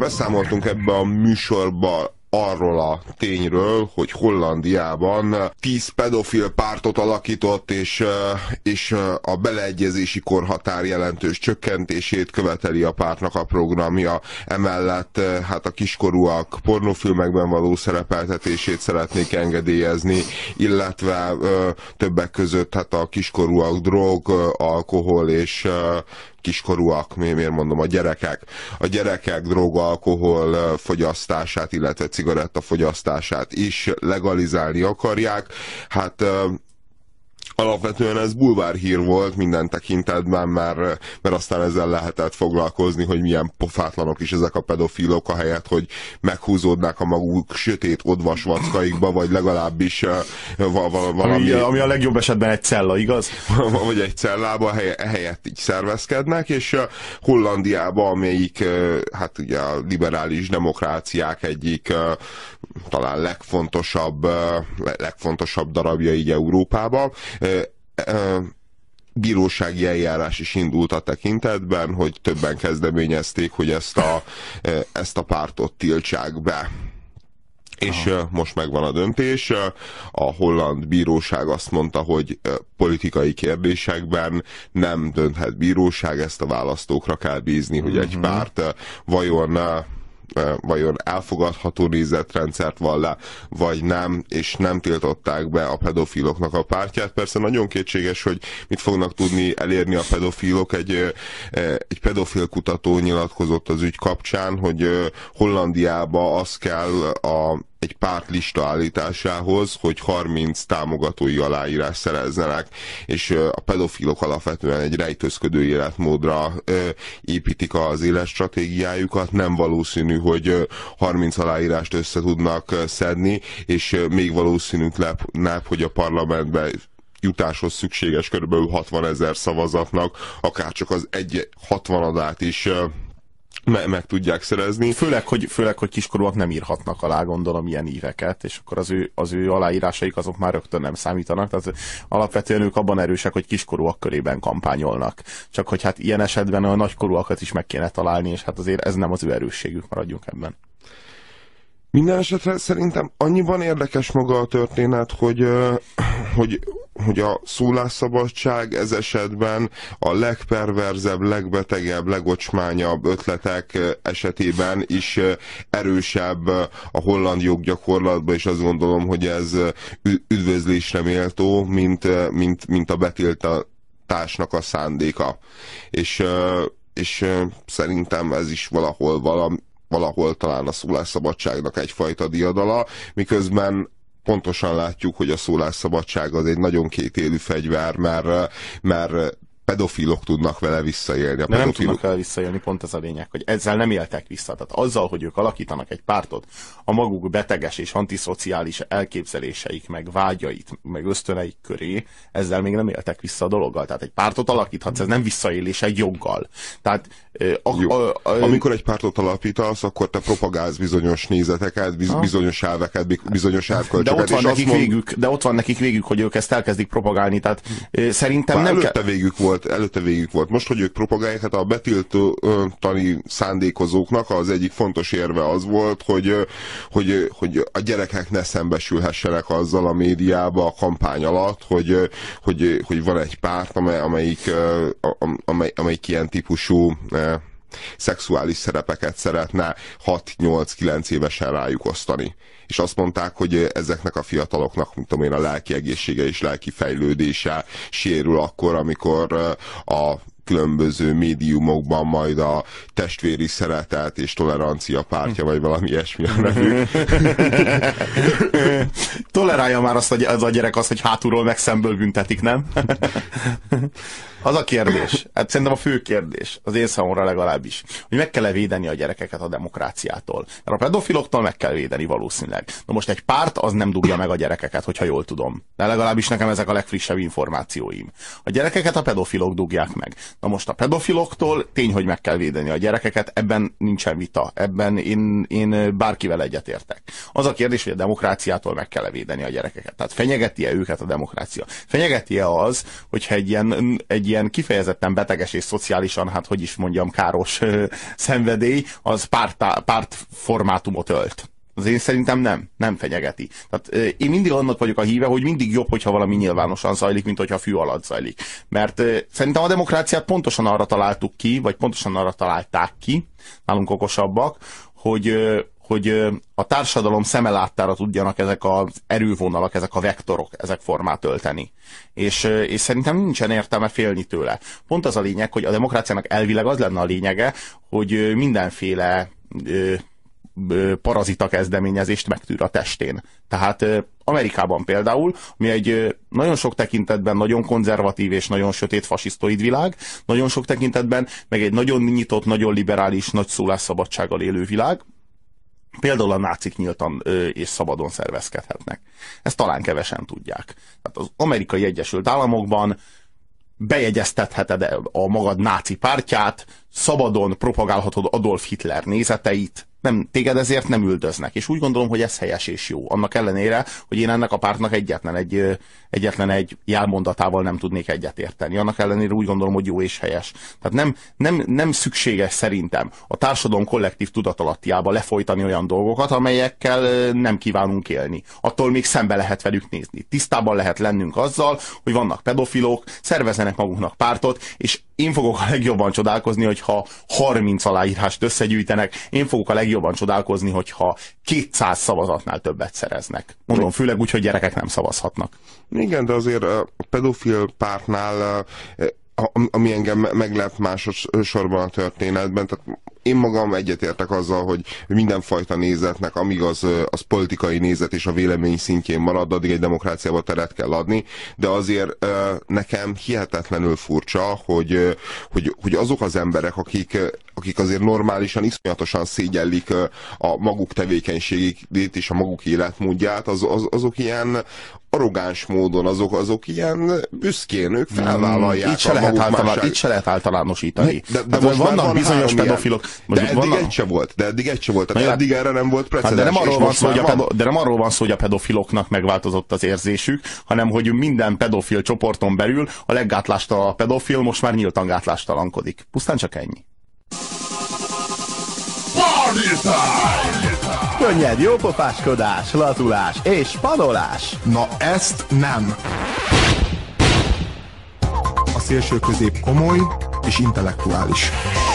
beszámoltunk ebbe a műsorba arról a tényről, hogy Hollandiában 10 pedofil pártot alakított, és a beleegyezési korhatár jelentős csökkentését követeli a pártnak a programja. Emellett hát a kiskorúak pornófilmekben való szerepeltetését szeretnék engedélyezni, illetve többek között hát a kiskorúak drog, alkohol és kiskorúak, miért mondom, a gyerekek drog, alkohol fogyasztását, illetve cigaretta fogyasztását is legalizálni akarják. Hát alapvetően ez bulvárhír volt minden tekintetben, mert aztán ezzel lehetett foglalkozni, hogy milyen pofátlanok is ezek a pedofilok, ahelyett, hogy meghúzódnák a maguk sötét odvas vackaikba, vagy legalábbis valami... Ami a legjobb esetben egy cella, igaz? Vagy egy cellába helyett így szervezkednek, és Hollandiában, amelyik hát ugye a liberális demokráciák egyik talán legfontosabb darabja így Európában, bírósági eljárás is indult a tekintetben, hogy többen kezdeményezték, hogy ezt a pártot tiltsák be. És most megvan a döntés. A holland bíróság azt mondta, hogy politikai kérdésekben nem dönthet bíróság, ezt a választókra kell bízni, hogy egy párt vajon elfogadható nézetrendszert van le, vagy nem, és nem tiltották be a pedofiloknak a pártját. Persze nagyon kétséges, hogy mit fognak tudni elérni a pedofilok. Egy pedofil kutató nyilatkozott az ügy kapcsán, hogy Hollandiába az kell egy párt lista állításához, hogy 30 támogatói aláírás szerezzenek, és a pedofilok alapvetően egy rejtőzködő életmódra építik az életstratégiájukat. Nem valószínű, hogy 30 aláírást össze tudnak szedni, és még valószínűtlenebb, hogy a parlamentben jutáshoz szükséges kb. 60 000 szavazatnak akár csak az 1/60 is meg tudják szerezni. Főleg, hogy kiskorúak nem írhatnak alá, gondolom, ilyen íveket, és akkor az ő aláírásaik azok már rögtön nem számítanak. Tehát alapvetően ők abban erősek, hogy kiskorúak körében kampányolnak. Csak hogy hát ilyen esetben a nagykorúakat is meg kéne találni, és hát azért ez nem az ő erősségük, maradjunk ebben. Minden esetre szerintem annyiban érdekes maga a történet, hogy a szólásszabadság ez esetben a legperverzebb, legbetegebb, legocsmányabb ötletek esetében is erősebb a holland joggyakorlatban, és azt gondolom, hogy ez üdvözlésre méltó, mint a betiltásnak a szándéka. És szerintem ez is valahol talán a szólásszabadságnak egyfajta diadala, miközben pontosan látjuk, hogy a szólásszabadság az egy nagyon kétélű fegyver, mert pedofilok tudnak vele visszaélni. De nem tudnak vele visszaélni, pont ez a lényeg, hogy ezzel nem éltek vissza. Tehát azzal, hogy ők alakítanak egy pártot, a maguk beteges és antiszociális elképzeléseik, meg vágyait, meg ösztöneik köré, ezzel még nem éltek vissza a dologgal. Tehát egy pártot alakíthatsz, ez nem visszaélés egy joggal. Tehát amikor egy pártot alapítasz, akkor te propagálsz bizonyos nézeteket, bizonyos elveket, bizonyos erkölcsöket. De ott van nekik végük, hogy ők ezt elkezdik propagálni. Tehát szerintem nem előtte végük volt. Most, hogy ők propagálják, hát a betiltani szándékozóknak az egyik fontos érve az volt, hogy a gyerekek ne szembesülhessenek azzal a médiába a kampány alatt, hogy van egy párt, amelyik ilyen típusú szexuális szerepeket szeretne 6-8-9 évesen rájuk osztani. És azt mondták, hogy ezeknek a fiataloknak, mint tudom én, a lelki egészsége és lelki fejlődése sérül akkor, amikor a különböző médiumokban majd a testvéri szeretet és tolerancia pártja, vagy valami ilyesmi a nevük. Tolerálja már azt, hogy ez a gyerek azt, hogy hátulról meg szemből büntetik, nem? Az a kérdés, hát szerintem a fő kérdés, az én számomra legalábbis, hogy meg kell-e védeni a gyerekeket a demokráciától. Mert a pedofiloktól meg kell védeni valószínűleg. Na most egy párt az nem dugja meg a gyerekeket, hogyha jól tudom. De legalábbis nekem ezek a legfrissebb információim. A gyerekeket a pedofilok dugják meg. Na most a pedofiloktól tény, hogy meg kell védeni a gyerekeket, ebben nincsen vita, ebben én bárkivel egyetértek. Az a kérdés, hogy a demokráciától meg kell védeni a gyerekeket. Tehát fenyegeti-e őket a demokrácia? Fenyegeti-e az, hogyha egy ilyen kifejezetten beteges és szociálisan, hát hogy is mondjam, káros szenvedély, az pártformátumot ölt? Az én szerintem nem fenyegeti. Tehát én mindig annak vagyok a híve, hogy mindig jobb, hogyha valami nyilvánosan zajlik, mint hogyha fű alatt zajlik. Mert szerintem a demokráciát pontosan arra találtuk ki, vagy pontosan arra találták ki, nálunk okosabbak, hogy a társadalom szeme láttára tudjanak ezek az erővonalak, ezek a vektorok, ezek formát ölteni. És szerintem nincsen értelme félni tőle. Pont az a lényeg, hogy a demokráciának elvileg az lenne a lényege, hogy mindenféle parazita kezdeményezést megtűr a testén. Tehát Amerikában például, ami egy nagyon sok tekintetben nagyon konzervatív és nagyon sötét fasisztoid világ, nagyon sok tekintetben meg egy nagyon nyitott, nagyon liberális, nagy szólásszabadsággal élő világ, például a nácik nyíltan és szabadon szervezkedhetnek. Ezt talán kevesen tudják. Tehát az Amerikai Egyesült Államokban bejegyeztetheted a magad náci pártját, szabadon propagálhatod Adolf Hitler nézeteit, téged ezért nem üldöznek. És úgy gondolom, hogy ez helyes és jó. Annak ellenére, hogy én ennek a pártnak egyetlen egy jelmondatával nem tudnék egyetérteni. Annak ellenére úgy gondolom, hogy jó és helyes. Tehát nem szükséges szerintem a társadalom kollektív tudatalattiába lefolytani olyan dolgokat, amelyekkel nem kívánunk élni. Attól még szembe lehet velük nézni. Tisztában lehet lennünk azzal, hogy vannak pedofilok, szervezzenek maguknak pártot, és én fogok a legjobban csodálkozni, hogyha 30 aláírást összegyűjtenek, én fogok a legjobban csodálkozni, hogyha 200 szavazatnál többet szereznek. Mondom, főleg úgy, hogy gyerekek nem szavazhatnak. Igen, de azért a pedofil pártnál, ami engem meglep másodszorban a történetben, tehát én magam egyetértek azzal, hogy mindenfajta nézetnek, amíg az politikai nézet és a vélemény szintjén marad, addig egy demokráciába teret kell adni, de azért nekem hihetetlenül furcsa, hogy azok az emberek, akik azért normálisan, iszonyatosan szégyellik a maguk tevékenységét és a maguk életmódját, azok ilyen arrogáns módon, azok ilyen büszkén, ők felvállalják Itt se lehet általánosítani. De most vannak bizonyos pedofilok. De eddig egy se volt. Tehát eddig erre nem volt precedens. De nem arról van szó, hogy a pedofiloknak megváltozott az érzésük, hanem hogy minden pedofil csoporton belül a leggátlástalan pedofil most már nyíltan gátlástalankodik. Pusztán csak ennyi. Könnyed jópofáskodás, lazulás és panolás. Na ezt nem. A szélső közép komoly és intellektuális.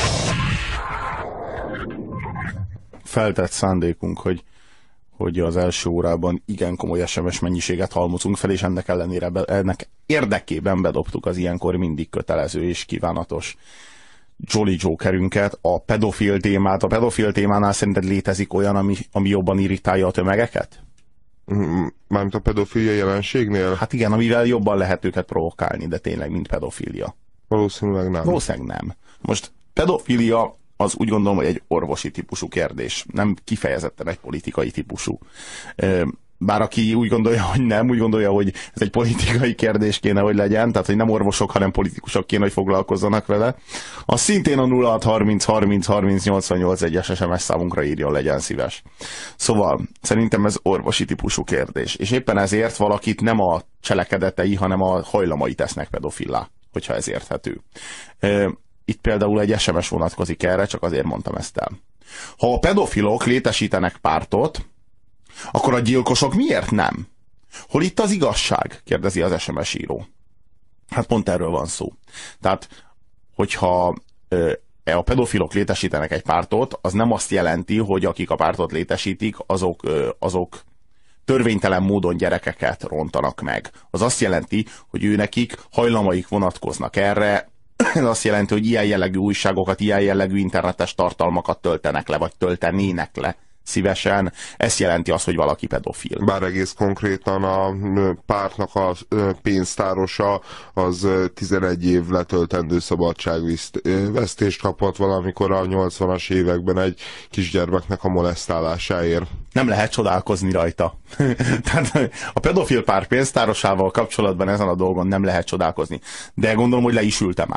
Feltett szándékunk, hogy az első órában igen komoly SMS mennyiséget halmozunk fel, és ennek érdekében bedobtuk az ilyenkor mindig kötelező és kívánatos Jolly Jokerünket, a pedofil témát. A pedofil témánál szerinted létezik olyan, ami jobban irritálja a tömegeket? Mármint a pedofilia jelenségnél? Hát igen, amivel jobban lehet őket provokálni, de tényleg mint pedofilia. Valószínűleg nem. Valószínűleg nem. Most pedofilia az úgy gondolom, hogy egy orvosi típusú kérdés, nem kifejezetten egy politikai típusú. Bár aki úgy gondolja, hogy nem, úgy gondolja, hogy ez egy politikai kérdés kéne, hogy legyen, tehát hogy nem orvosok, hanem politikusok kéne, hogy foglalkozzanak vele, az szintén a 0630 30 30 88 1-es SMS számunkra írjon, legyen szíves. Szóval szerintem ez orvosi típusú kérdés, és éppen ezért valakit nem a cselekedetei, hanem a hajlamai tesznek pedofillá, hogyha ez érthető. Itt például egy SMS vonatkozik erre, csak azért mondtam ezt el. Ha a pedofilok létesítenek pártot, akkor a gyilkosok miért nem? Hol itt az igazság? Kérdezi az SMS író. Hát pont erről van szó. Tehát, hogyha a pedofilok létesítenek egy pártot, az nem azt jelenti, hogy akik a pártot létesítik, azok törvénytelen módon gyerekeket rontanak meg. Az azt jelenti, hogy őnekik hajlamaik vonatkoznak erre. Ez azt jelenti, hogy ilyen jellegű újságokat, ilyen jellegű internetes tartalmakat töltenek le, vagy töltenének le szívesen. Ez jelenti azt, hogy valaki pedofil. Bár egész konkrétan a pártnak a pénztárosa az 11 év letöltendő szabadságvesztést kapott valamikor a 80-as években egy kisgyermeknek a molesztálásáért. Nem lehet csodálkozni rajta. Tehát a pedofil pár pénztárosával kapcsolatban ezen a dolgon nem lehet csodálkozni. De gondolom, hogy le is ülte már.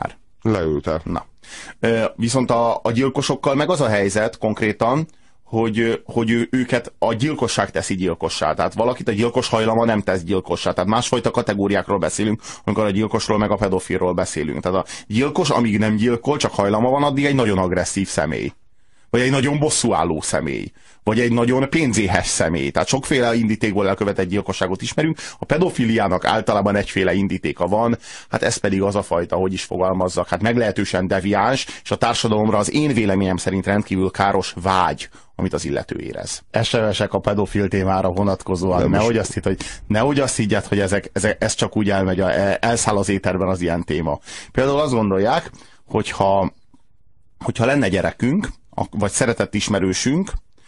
Leülte. Na. Viszont a gyilkosokkal meg az a helyzet konkrétan, hogy őket a gyilkosság teszi gyilkossá. Tehát valakit a gyilkos hajlama nem tesz gyilkossá. Tehát másfajta kategóriákról beszélünk, amikor a gyilkosról meg a pedofilról beszélünk. Tehát a gyilkos, amíg nem gyilkol, csak hajlama van, addig egy nagyon agresszív személy. Vagy egy nagyon bosszúálló személy. Vagy egy nagyon pénzéhes személy. Tehát sokféle indítékból elkövetett gyilkosságot ismerünk. A pedofiliának általában egyféle indítéka van, hát ez pedig az a fajta, hogy is fogalmazzak, hát meglehetősen deviáns, és a társadalomra az én véleményem szerint rendkívül káros vágy, amit az illető érez. SMS-ek a pedofil témára vonatkozóan. Nehogy azt higgyed, hogy ez csak úgy elszáll az éterben az ilyen téma. Például azt gondolják, hogyha lenne gyerekünk, vagy szeretett ismerősünk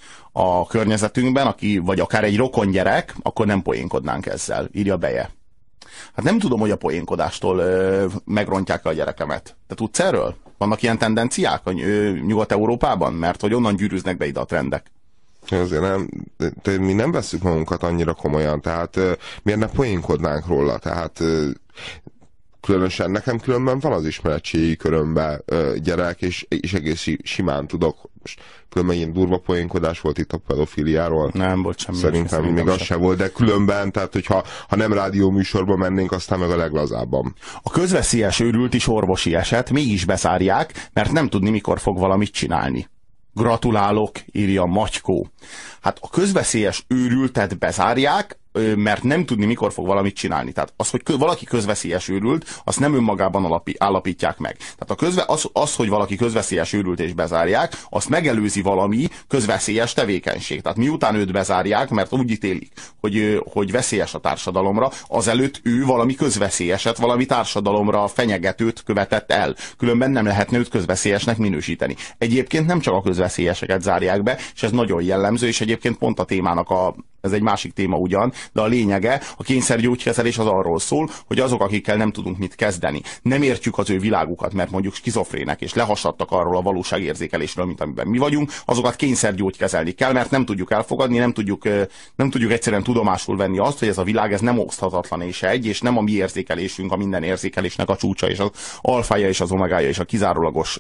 a környezetünkben, vagy akár egy rokon gyerek, akkor nem poénkodnánk ezzel, írja Beje. Hát nem tudom, hogy a poénkodástól megrontják a gyerekemet. Te tudsz erről? Vannak ilyen tendenciák Nyugat-Európában? Mert hogy onnan gyűrűznek be ide a trendek. Azért mi nem vesszük magunkat annyira komolyan, tehát miért ne poénkodnánk róla? Tehát különösen nekem különben van az ismeretségi körömben gyerek, és egész simán tudok. Különben ilyen durva poénkodás volt itt a pedofiliáról. Nem volt semmi. Szerintem még az sem volt, de különben, tehát hogyha nem rádió műsorba mennénk, aztán meg a leglazábban. A közveszélyes őrült is orvosi eset, mégis bezárják, mert nem tudni, mikor fog valamit csinálni. Gratulálok, írja Matykó. Hát a közveszélyes őrültet bezárják, mert nem tudni, mikor fog valamit csinálni. Tehát az, hogy valaki közveszélyes őrült, azt nem önmagában állapítják meg. Tehát az, hogy valaki közveszélyes őrült és bezárják, azt megelőzi valami közveszélyes tevékenység. Tehát miután őt bezárják, mert úgy ítélik, hogy veszélyes a társadalomra, azelőtt ő valami közveszélyeset, valami társadalomra fenyegetőt követett el. Különben nem lehetne őt közveszélyesnek minősíteni. Egyébként nem csak a közveszélyeseket zárják be, és ez nagyon jellemző, és egyébként pont a témának ez egy másik téma ugyan, de a lényege, a kényszergyógykezelés az arról szól, hogy azok, akikkel nem tudunk mit kezdeni, nem értjük az ő világukat, mert mondjuk skizofrének, és lehasadtak arról a valóságérzékelésről, mint amiben mi vagyunk, azokat kényszergyógykezelni kell, mert nem tudjuk elfogadni, nem tudjuk egyszerűen tudomásul venni azt, hogy ez a világ ez nem oszthatatlan és egy, és nem a mi érzékelésünk a minden érzékelésnek a csúcsa, és az alfája, és az omegája, és a kizárólagos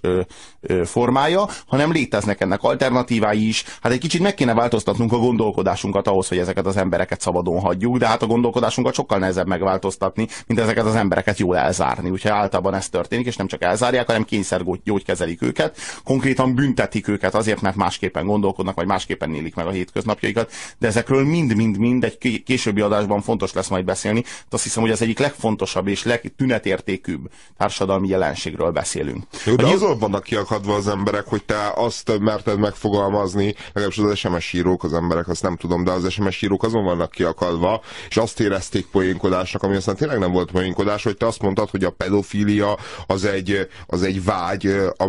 formája, hanem léteznek ennek alternatívái is. Hát egy kicsit meg kéne változtatnunk a gondolkodásunkat ahhoz, hogy ezeket az embereket szabadon hagyjuk, de hát a gondolkodásunkat sokkal nehezebb megváltoztatni, mint ezeket az embereket jól elzárni. Úgyhogy általában ez történik, és nem csak elzárják, hanem kényszergyógykezelik őket, konkrétan büntetik őket azért, mert másképpen gondolkodnak, vagy másképpen élik meg a hétköznapjaikat, de ezekről mind egy későbbi adásban fontos lesz majd beszélni. De azt hiszem, hogy az egyik legfontosabb és legtünetértékűbb társadalmi jelenségről beszélünk. Jó, de azon vannak kiakadva az emberek, hogy te azt merted megfogalmazni, legalábbis az SMS írók, az emberek, azt nem tudom, de az SMS írók azon vannak kiakadva, és azt érezték poénkodásnak, ami aztán tényleg nem volt poénkodás, hogy te azt mondtad, hogy a pedofília az egy vágy,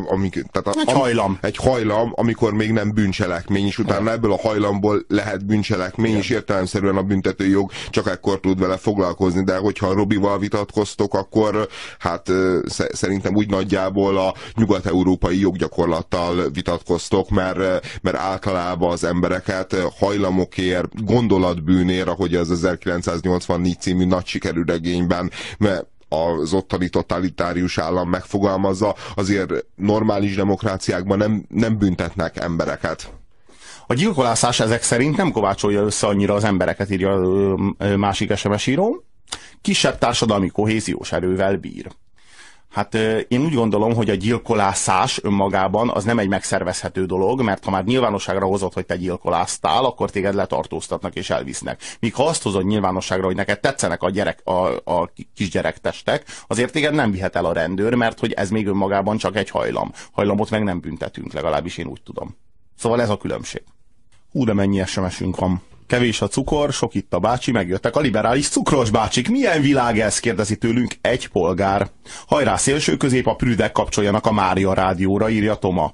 egy hajlam, amikor még nem bűncselekmény, és utána ebből a hajlamból lehet bűncselekmény, és értelemszerűen a büntetőjog csak ekkor tud vele foglalkozni, de hogyha Robival vitatkoztok, akkor hát szerintem úgy nagyjából a nyugat-európai joggyakorlattal vitatkoztok, mert általában az embereket hajlamokért, gondolatbűnér, ahogy az 1984 című nagy sikerű regényben az ottani totalitárius állam megfogalmazza, azért normális demokráciákban nem büntetnek embereket. A gyilkolászás ezek szerint nem kovácsolja össze annyira az embereket, írja másik SMS író. Kisebb társadalmi kohéziós erővel bír. Hát én úgy gondolom, hogy a gyilkolászás önmagában az nem egy megszervezhető dolog, mert ha már nyilvánosságra hozott, hogy te gyilkoláztál, akkor téged letartóztatnak és elvisznek. Míg ha azt hozod nyilvánosságra, hogy neked tetszenek a kisgyerektestek, azért téged nem vihet el a rendőr, mert hogy ez még önmagában csak egy hajlam. Hajlamot meg nem büntetünk, legalábbis én úgy tudom. Szóval ez a különbség. De mennyi SMS-ünk van. Kevés a cukor, sok itt a bácsi, megjöttek a liberális cukros bácsik. Milyen világ ez? Kérdezi tőlünk egy polgár. Hajrá szélső közép, a prüdek kapcsoljanak a Mária rádióra, írja Toma.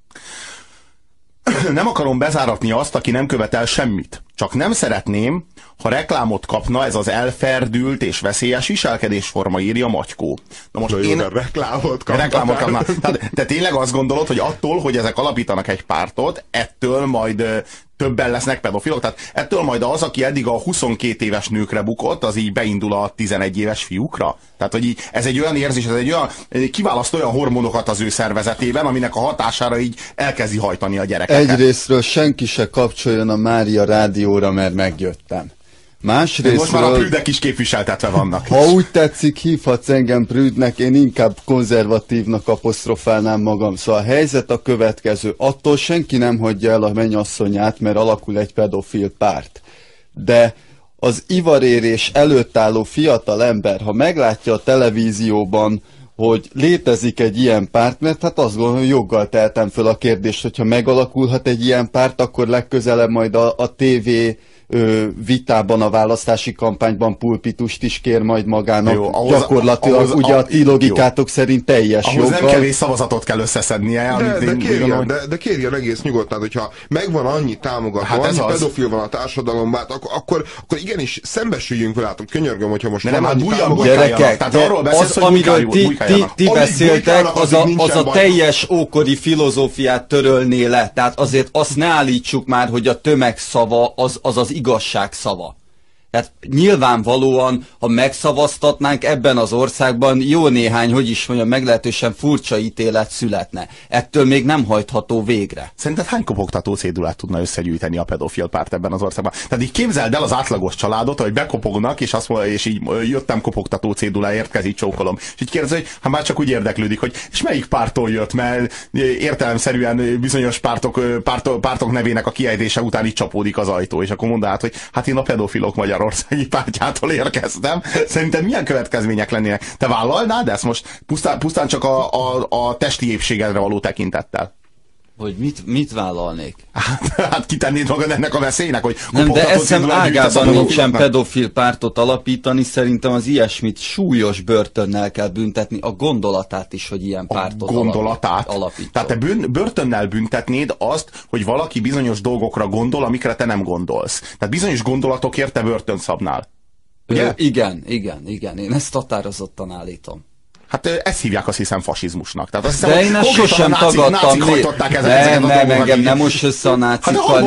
Nem akarom bezáratni azt, aki nem követel semmit. Csak nem szeretném, ha reklámot kapna ez az elferdült és veszélyes viselkedésforma, írja Matykó. Na most én reklámot kapna. Te tényleg azt gondolod, hogy attól, hogy ezek alapítanak egy pártot, ettől majd többen lesznek pedofilok. Tehát ettől majd az, aki eddig a 22 éves nőkre bukott, az így beindul a 11 éves fiúkra. Tehát, hogy így, ez egy olyan érzés, ez egy olyan, kiválaszt olyan hormonokat az ő szervezetében, aminek a hatására így elkezdi hajtani a gyerekeket. Egyrésztről senki se kapcsoljon a Mária rádióra, mert megjöttem. Másrésztről... Most már a prüdek is képviseltetve vannak. Ha úgy tetszik, hívhatsz engem prüdnek, én inkább konzervatívnak apostrofálnám magam. Szóval a helyzet a következő. Attól senki nem hagyja el a mennyasszonyát, mert alakul egy pedofil párt. De az ivarérés előtt álló fiatal ember, ha meglátja a televízióban, hogy létezik egy ilyen párt, mert hát azt gondolom, hogy joggal tehetem föl a kérdést, hogyha megalakulhat egy ilyen párt, akkor legközelebb majd a TV vitában, a választási kampányban pulpitust is kér majd magának. Jó, gyakorlatilag ugye a ti logikátok szerint teljes ahhoz joggal. Nem kevés szavazatot kell összeszednie. De kérjen egész nyugodtan, hogyha megvan annyi támogató, annyi pedofil van a társadalomban, akkor igenis szembesüljünk vele, könyörgöm, hogyha most van annyi gyerekek, az, amiről ti beszéltek, az a teljes ókori filozófiát törölné le. Tehát azért azt ne állítsuk már, hogy a tömegszava az igazság szava. Tehát nyilvánvalóan, ha megszavaztatnánk ebben az országban, jó néhány, hogy is mondjam, meglehetősen furcsa ítélet születne. Ettől még nem hajtható végre. Szerinted hány kopogtató cédulát tudna összegyűjteni a pedofil párt ebben az országban? Tehát így képzeld el az átlagos családot, hogy bekopognak, és azt mondja, és így jöttem kopogtató céduláért, kezígy csókolom. És így kérdezi, hogy hát már csak úgy érdeklődik, hogy és melyik pártól jött, mert értelemszerűen bizonyos pártok nevének a kiejtése után így csapódik az ajtó, és akkor mondd át, hogy hát én a pedofilok Magyarországi pártjától érkeztem. Szerintem milyen következmények lennének? Te vállalnád ezt most pusztán csak a testi épségedre való tekintettel? Hogy mit vállalnék? Hát kitennéd magad ennek a veszélynek, hogy... Nem, de eszem ágában nincsen pedofil pártot alapítani, szerintem az ilyesmit súlyos börtönnel kell büntetni, a gondolatát is, hogy ilyen pártot alapítson. Tehát te börtönnel büntetnéd azt, hogy valaki bizonyos dolgokra gondol, amikre te nem gondolsz. Tehát bizonyos gondolatokért te börtön szabnál. Igen, én ezt határozottan állítom. Hát ezt hívják, azt hiszem, fasizmusnak. Tehát azt de én ezt sosem tagadtam. Nácik hajtották nem, engem nem most össze a nácikkal.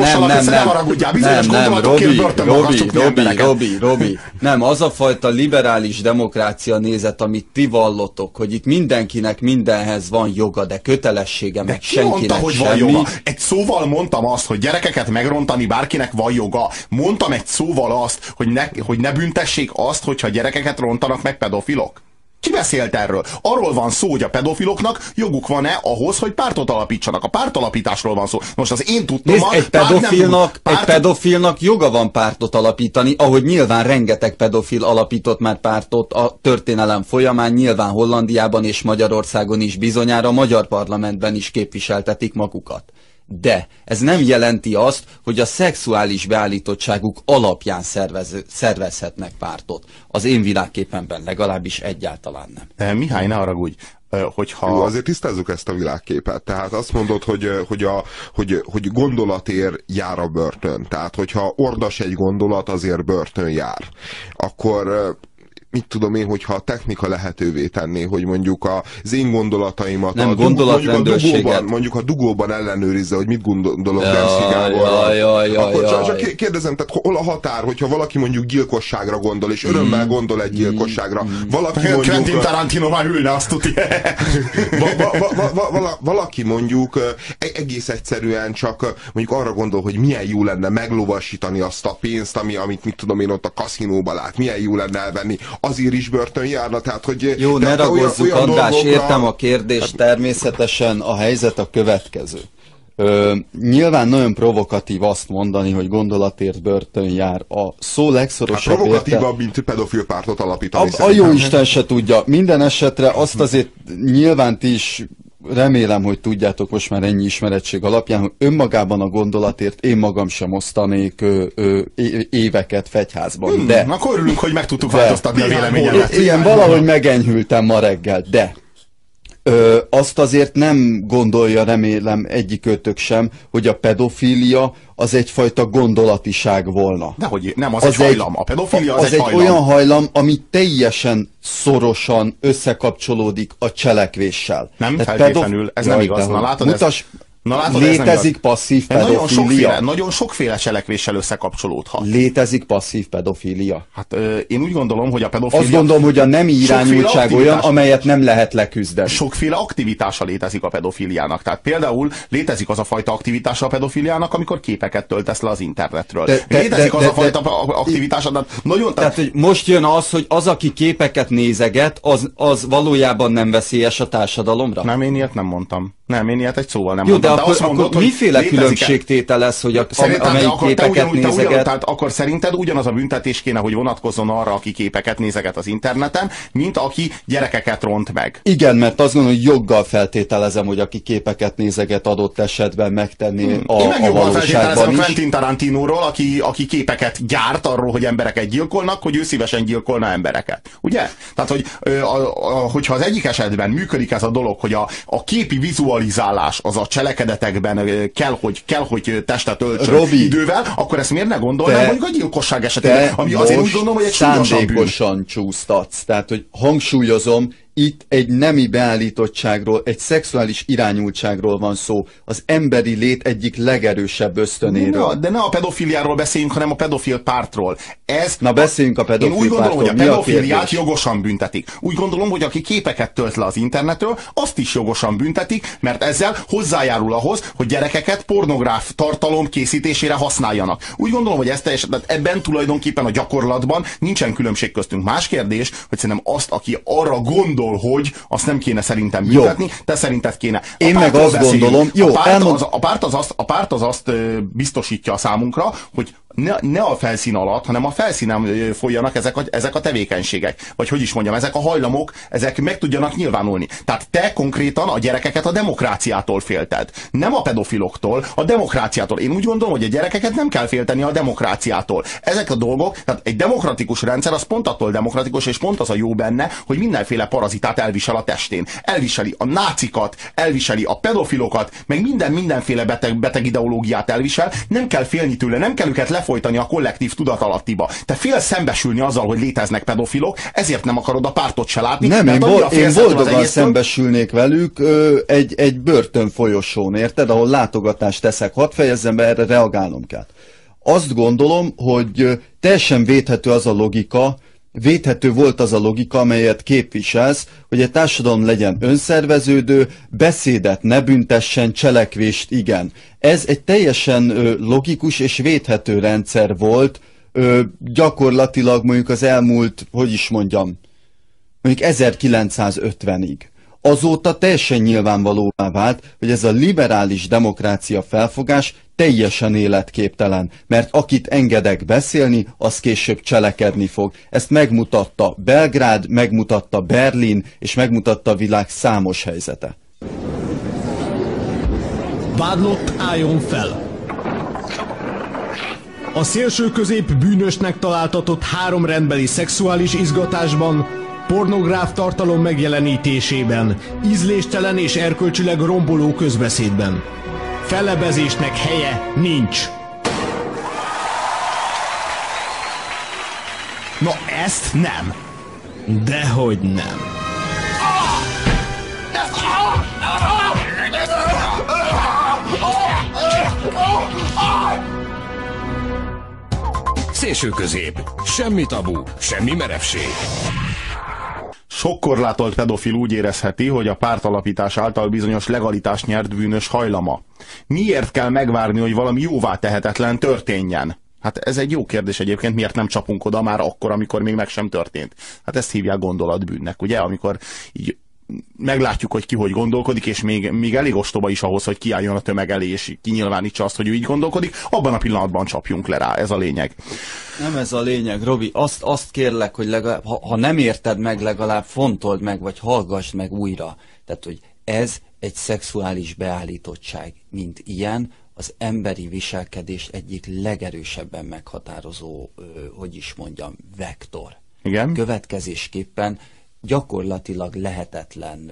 Robi. Nem, az a fajta liberális demokrácia nézet, amit ti vallotok, hogy itt mindenkinek mindenhez van joga, de kötelessége meg senkinek hogy semmi. Van joga? Egy szóval mondtam azt, hogy gyerekeket megrontani bárkinek van joga. Mondtam egy szóval azt, hogy ne büntessék azt, hogyha gyerekeket rontanak meg pedofilok. Ki beszélt erről? Arról van szó, hogy a pedofiloknak joguk van-e ahhoz, hogy pártot alapítsanak. A pártalapításról van szó. Most az én tudtom... Egy pedofilnak joga van pártot alapítani, ahogy nyilván rengeteg pedofil alapított már pártot a történelem folyamán, nyilván Hollandiában és Magyarországon is bizonyára, a magyar parlamentben is képviseltetik magukat. De ez nem jelenti azt, hogy a szexuális beállítottságuk alapján szervezhetnek pártot. Az én világképemben legalábbis egyáltalán nem. Mihály, ne haragudj, hogyha... Jó, azért tisztázzuk ezt a világképet. Tehát azt mondod, hogy gondolatért jár a börtön. Tehát, hogyha ordas egy gondolat, azért börtön jár. Akkor... mit tudom én, hogyha a technika lehetővé tenné, hogy mondjuk az én gondolataimat mondjuk a dugóban ellenőrizze, hogy mit gondolok Demszky Gáborral. Akkor csak kérdezem, tehát hol a határ, hogyha valaki mondjuk gyilkosságra gondol, és örömmel gondol egy gyilkosságra. Valaki mondjuk... Quentin Tarantino már ülne, azt tudja. Valaki mondjuk egész egyszerűen csak mondjuk arra gondol, hogy milyen jó lenne meglovasítani azt a pénzt, amit mit tudom én ott a kaszinóban lát, milyen jó lenne elvenni, azért is börtön járna, tehát hogy... Jó, ne ragozzuk, András, értem a kérdést, természetesen a helyzet a következő. Nyilván nagyon provokatív azt mondani, hogy gondolatért börtön jár. A szó legszorosabb provokatívabb, mint pedofil pártot alapítani. A jó Isten se tudja. Minden esetre azt azért nyilván ti is remélem, hogy tudjátok most már ennyi ismerettség alapján, hogy önmagában a gondolatért én magam sem osztanék éveket fegyházban. De akkor örülünk, hogy meg tudtuk változtatni a véleményemet. Igen, valahogy megenyhültem ma reggel, de azt azért nem gondolja, remélem egyikőtök sem, hogy a pedofília az egyfajta gondolatiság volna. Dehogy nem, az egy hajlam. A pedofília az egy hajlam. Olyan hajlam, ami teljesen szorosan összekapcsolódik a cselekvéssel. Nem feltétlenül, ez nem igaz. Na, látod, Na, látod, Létezik passzív pedofília? Nagyon sokféle cselekvéssel összekapcsolódhat. Létezik passzív pedofília? Hát én úgy gondolom, hogy a pedofília... Azt gondolom, hogy a nemi irányultság olyan, amelyet nem lehet leküzdeni. Sokféle aktivitása létezik a pedofiliának. Tehát például létezik az a fajta aktivitása a pedofiliának, amikor képeket töltesz le az internetről. Létezik az a fajta aktivitása, Tehát, hogy most jön az, hogy az, aki képeket nézeget, az valójában nem veszélyes a társadalomra? Nem, én ilyet nem mondtam. Nem, én ilyet egy szóval nem jó, mondtam. De akkor miféle különbségtétel lesz, hogy amelyik képeket nézeget? Tehát akkor szerinted ugyanaz a büntetés kéne, hogy vonatkozzon arra, aki képeket nézeget az interneten, mint aki gyerekeket ront meg. Igen, mert azt gondolom, hogy joggal feltételezem, hogy aki képeket nézeget adott esetben megtenné a valóságban is. Quentin Tarantinóról, aki képeket gyárt arról, hogy embereket gyilkolnak, hogy ő szívesen gyilkolna embereket. Ugye? Tehát, hogyha az egyik esetben működik ez a dolog, hogy a képi vizualizálás az a cselekedetekben kell, hogy testet öltsön idővel, akkor ezt miért ne gondolnám, mondjuk a gyilkosság esetében, ami azért úgy gondolom, hogy egy szándékosan csúsztatsz. Tehát, hogy hangsúlyozom, itt egy nemi beállítottságról, egy szexuális irányultságról van szó, az emberi lét egyik legerősebb ösztönéről. De ne a pedofiliáról beszéljünk, hanem a pedofil pártról. Na beszéljünk a pedofil pártról. Én úgy gondolom, hogy a pedofiliát jogosan büntetik. Úgy gondolom, hogy aki képeket tölt le az internetről, azt is jogosan büntetik, mert ezzel hozzájárul ahhoz, hogy gyerekeket pornográf tartalom készítésére használjanak. Úgy gondolom, hogy ebben tulajdonképpen a gyakorlatban nincsen különbség köztünk. Más kérdés, hogy szerintem azt, aki arra gondol, hogy azt nem kéne szerintem büntetni, te szerinted kéne. Én meg azt gondolom, a párt az azt biztosítja a számunkra, hogy ne a felszín alatt, hanem a felszínen folyjanak ezek a tevékenységek. Vagy hogy is mondjam, ezek a hajlamok, ezek meg tudjanak nyilvánulni. Tehát te konkrétan a gyerekeket a demokráciától félted. Nem a pedofiloktól, a demokráciától. Én úgy gondolom, hogy a gyerekeket nem kell félteni a demokráciától. Ezek a dolgok, tehát egy demokratikus rendszer az pont attól demokratikus, és pont az a jó benne, hogy mindenféle parazitát elvisel a testén. Elviseli a nácikat, elviseli a pedofilokat, meg mindenféle beteg ideológiát elvisel. Nem kell félni tőle, nem kell őket lefolytani a kollektív tudatalattiba. Te félsz szembesülni azzal, hogy léteznek pedofilok, ezért nem akarod a pártot se látni. Nem, én boldogan szembesülnék velük egy börtönfolyosón, érted? Ahol látogatást teszek. Hadd fejezzem be, erre reagálnom kell. Azt gondolom, hogy teljesen védhető volt az a logika, amelyet képviselsz, hogy egy társadalom legyen önszerveződő, beszédet ne büntessen, cselekvést igen. Ez egy teljesen logikus és védhető rendszer volt, gyakorlatilag mondjuk az elmúlt, mondjuk 1950-ig. Azóta teljesen nyilvánvalóvá vált, hogy ez a liberális demokrácia felfogás teljesen életképtelen, mert akit engedek beszélni, az később cselekedni fog. Ezt megmutatta Belgrád, megmutatta Berlin, és megmutatta a világ számos helyzete. Vádlott álljon fel! A szélsőközép bűnösnek találtatott 3 rendbeli szexuális izgatásban, pornográf tartalom megjelenítésében, ízléstelen és erkölcsileg romboló közbeszédben. Fellebezésnek helye nincs. Na ezt nem. Dehogy nem. Szélsőközép. Semmi tabu, semmi merevség. Sok korlátolt pedofil úgy érezheti, hogy a pártalapítás által bizonyos legalitást nyert bűnös hajlama. Miért kell megvárni, hogy valami jóvá tehetetlen történjen? Hát ez egy jó kérdés egyébként, miért nem csapunk oda már akkor, amikor még meg sem történt? Hát ezt hívják gondolatbűnnek, ugye? Amikor így meglátjuk, hogy ki hogy gondolkodik, és még elég ostoba is ahhoz, hogy kiálljon a tömeg elé, és kinyilvánítsa azt, hogy ő így gondolkodik, abban a pillanatban csapjunk le rá, ez a lényeg. Nem ez a lényeg, Robi, azt kérlek, hogy legalább, ha nem érted meg, legalább fontold meg, vagy hallgass meg újra. Tehát, hogy ez egy szexuális beállítottság, mint ilyen, az emberi viselkedés egyik legerősebben meghatározó, vektor. Igen? Következésképpen gyakorlatilag lehetetlen,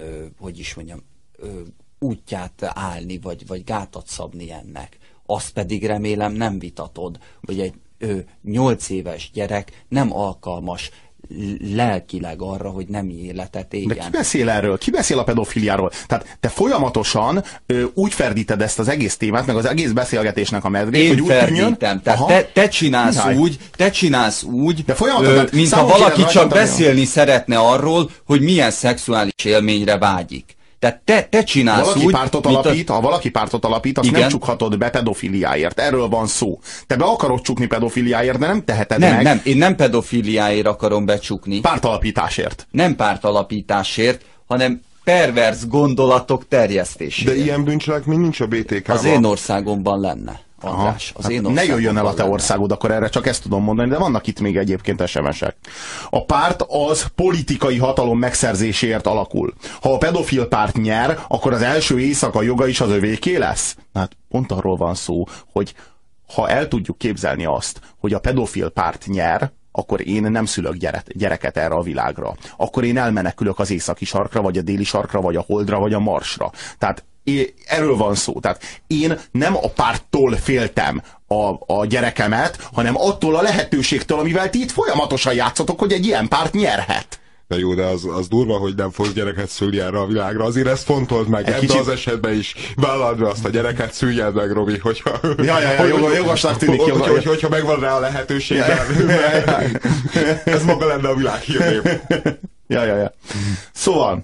útját állni, vagy gátat szabni ennek. Azt pedig remélem nem vitatod, hogy egy 8 éves gyerek nem alkalmas lelkileg arra, hogy nemi életet éljen. De ki beszél erről? Ki beszél a pedofiliáról? Tehát te folyamatosan úgy ferdíted ezt az egész témát, meg az egész beszélgetésnek a medrét, hogy úgy tűnjön... Tehát te csinálsz úgy, de folyamatosan, mintha valaki csak beszélni szeretne arról, hogy milyen szexuális élményre vágyik. Tehát te csinálsz valaki úgy... Ha valaki pártot alapít, azt nem csukhatod be pedofiliáért. Erről van szó. Te be akarod csukni pedofiliáért, de nem teheted meg. Nem, én nem pedofiliáért akarom becsukni. Pártalapításért. Nem pártalapításért, hanem perverz gondolatok terjesztésére. De ilyen bűncselekmény nincs a BTK-ban. Az én országomban lenne. András, ne jöjjön el a te országod, akkor erre csak ezt tudom mondani, de vannak itt még egyébként SMS-ek. A párt az politikai hatalom megszerzéséért alakul. Ha a pedofil párt nyer, akkor az első éjszaka joga is az övéké lesz? Hát pont arról van szó, hogy ha el tudjuk képzelni azt, hogy a pedofil párt nyer, akkor én nem szülök gyereket erre a világra. Akkor én elmenekülök az északi sarkra, vagy a déli sarkra, vagy a Holdra, vagy a Marsra. Tehát erről van szó. Tehát én nem a párttól féltem a gyerekemet, hanem attól a lehetőségtől, amivel ti itt folyamatosan játszotok, hogy egy ilyen párt nyerhet. De jó, de az durva, hogy nem fogsz gyereket szülni erre a világra. Azért ezt fontolt meg. Ebben az esetben is vállald be azt a gyereket, szüljed meg, Robi, hogyha... Jogosnak tűnik. Hogyha megvan rá a lehetőség. Ez maga lenne a világ hírnév. Szóval...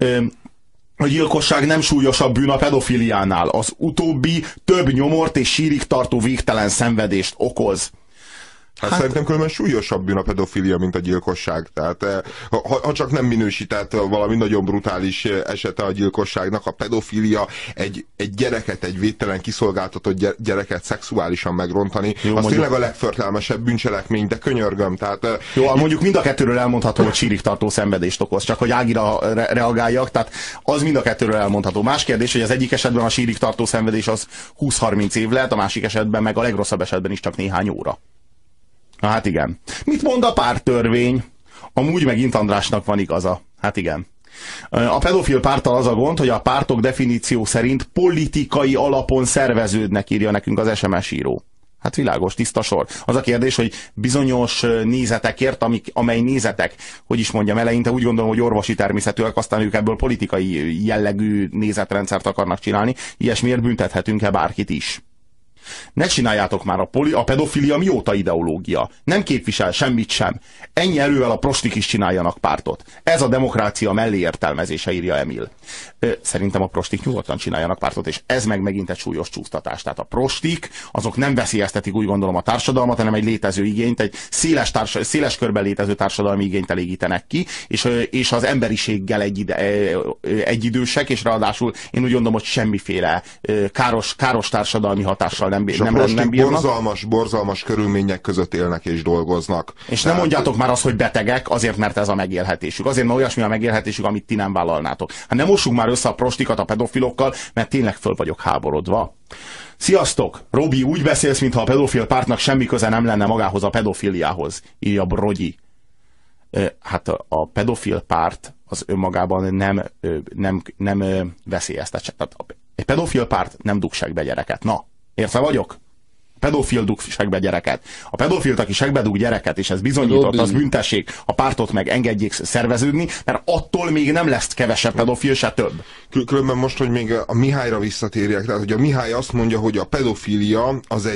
a gyilkosság nem súlyosabb bűn a pedofiliánál. Az utóbbi több nyomort és sírig tartó végtelen szenvedést okoz. Hát szerintem különben súlyosabb bűn a pedofilia, mint a gyilkosság. Tehát ha csak nem minősített valami nagyon brutális esete a gyilkosságnak, a pedofilia egy gyereket, egy védtelen kiszolgáltatott gyereket szexuálisan megrontani, jó, az mondjuk, tényleg a legförtelmesebb bűncselekmény, de könyörgöm. Tehát, jó, mondjuk mind a kettőről elmondható, hogy sírig tartó szenvedést okoz, csak hogy Ágira reagáljak, tehát az mind a kettőről elmondható. Más kérdés, hogy az egyik esetben a sírig tartó szenvedés az 20-30 év lehet, a másik esetben meg a legrosszabb esetben is csak néhány óra. Na hát igen. Mit mond a párttörvény? Amúgy megint Andrásnak van igaza. Hát igen. A pedofil párttal az a gond, hogy a pártok definíció szerint politikai alapon szerveződnek, írja nekünk az SMS író. Hát világos, tiszta sor. Az a kérdés, hogy bizonyos nézetekért, amely nézetek, hogy is mondjam, eleinte úgy gondolom, hogy orvosi természetűek, aztán ők ebből politikai jellegű nézetrendszert akarnak csinálni. Ilyesmiért büntethetünk-e bárkit is? Ne csináljátok már, a pedofilia mióta ideológia. Nem képvisel semmit sem. Ennyi erővel a prostik is csináljanak pártot. Ez a demokrácia mellé értelmezése, írja Emil. Szerintem a prostik nyugodtan csináljanak pártot, és ez megint egy súlyos csúsztatás. Tehát a prostik, azok nem veszélyeztetik, úgy gondolom, a társadalmat, hanem egy létező igényt, egy széles körben létező társadalmi igényt elégítenek ki, és az emberiséggel egyidősek, és ráadásul én úgy gondolom, hogy semmiféle káros társadalmi hatással nem borzalmas körülmények között élnek és dolgoznak. És nem mondjátok már azt, hogy betegek, azért, mert ez a megélhetésük. Azért, mert olyasmi a megélhetésük, amit ti nem vállalnátok. Hát nem mossuk már össze a prostikat a pedofilokkal, mert tényleg föl vagyok háborodva. Sziasztok! Robi, úgy beszélsz, mintha a pedofil pártnak semmi köze nem lenne magához, a pedofiliához, írja Brogyi. Hát a pedofil párt az önmagában nem veszélyeztet. Tehát egy pedofil párt nem dugság be gyereket. Na, értve vagyok? A pedofil dug segbe gyereket. A pedofilt, aki segbe dug gyereket, és ez bizonyított, az büntessék, a pártot meg engedjék szerveződni, mert attól még nem lesz kevesebb pedofil, se több. Különben most, hogy még a Mihályra visszatérjek, tehát hogy a Mihály azt mondja, hogy a pedofilia az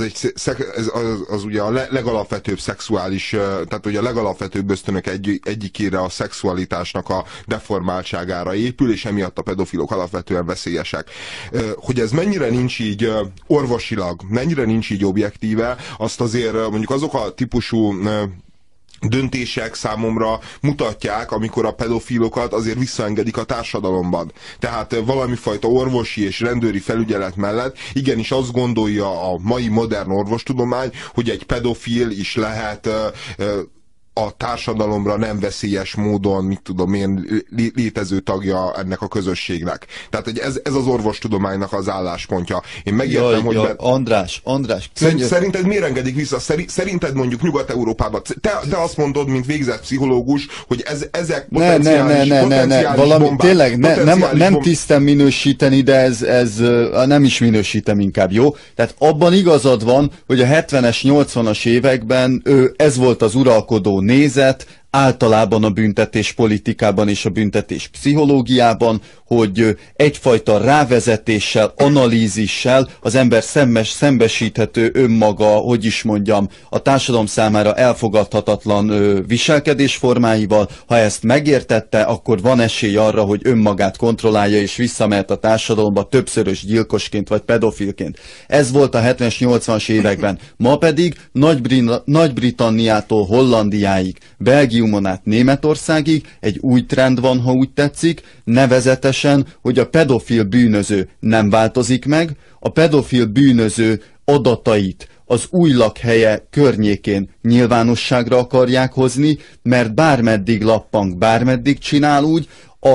ugye a legalapvetőbb szexuális, tehát hogy a legalapvetőbb ösztönök egyikére, a szexualitásnak a deformáltságára épül, és emiatt a pedofilok alapvetően veszélyesek. Hogy ez mennyire nincs így orvosilag, mennyire nincs így objektíve, azt azért mondjuk azok a típusú döntések számomra mutatják, amikor a pedofilokat azért visszaengedik a társadalomban. Tehát valamifajta orvosi és rendőri felügyelet mellett igenis azt gondolja a mai modern orvostudomány, hogy egy pedofil is lehet a társadalomra nem veszélyes módon, mit tudom én, létező tagja ennek a közösségnek. Tehát ez az orvostudománynak az álláspontja. Én megértem, hogy... András, szerinted miért engedik vissza? Szerinted mondjuk Nyugat-Európában, te azt mondod, mint végzett pszichológus, hogy ezek potenciális valami bombák, tényleg nem tisztem minősíteni, de ez nem is minősítem inkább, jó? Tehát abban igazad van, hogy a 70-es, 80-as években ez volt az uralkodó nézet, általában a büntetés politikában és a büntetés pszichológiában, hogy egyfajta rávezetéssel, analízissel az ember szembesíthető önmaga, hogy is mondjam, a társadalom számára elfogadhatatlan viselkedésformáival. Ha ezt megértette, akkor van esély arra, hogy önmagát kontrollálja és visszamehet a társadalomba többszörös gyilkosként vagy pedofilként. Ez volt a 70-es, 80-as években. Ma pedig Nagy-Britanniától Hollandiáig, Belgiumon át Németországig egy új trend van, ha úgy tetszik, nevezetesen, hogy a pedofil bűnöző nem változik meg, a pedofil bűnöző adatait az új lakhelye környékén nyilvánosságra akarják hozni, mert bármeddig lappang, bármeddig csinál úgy,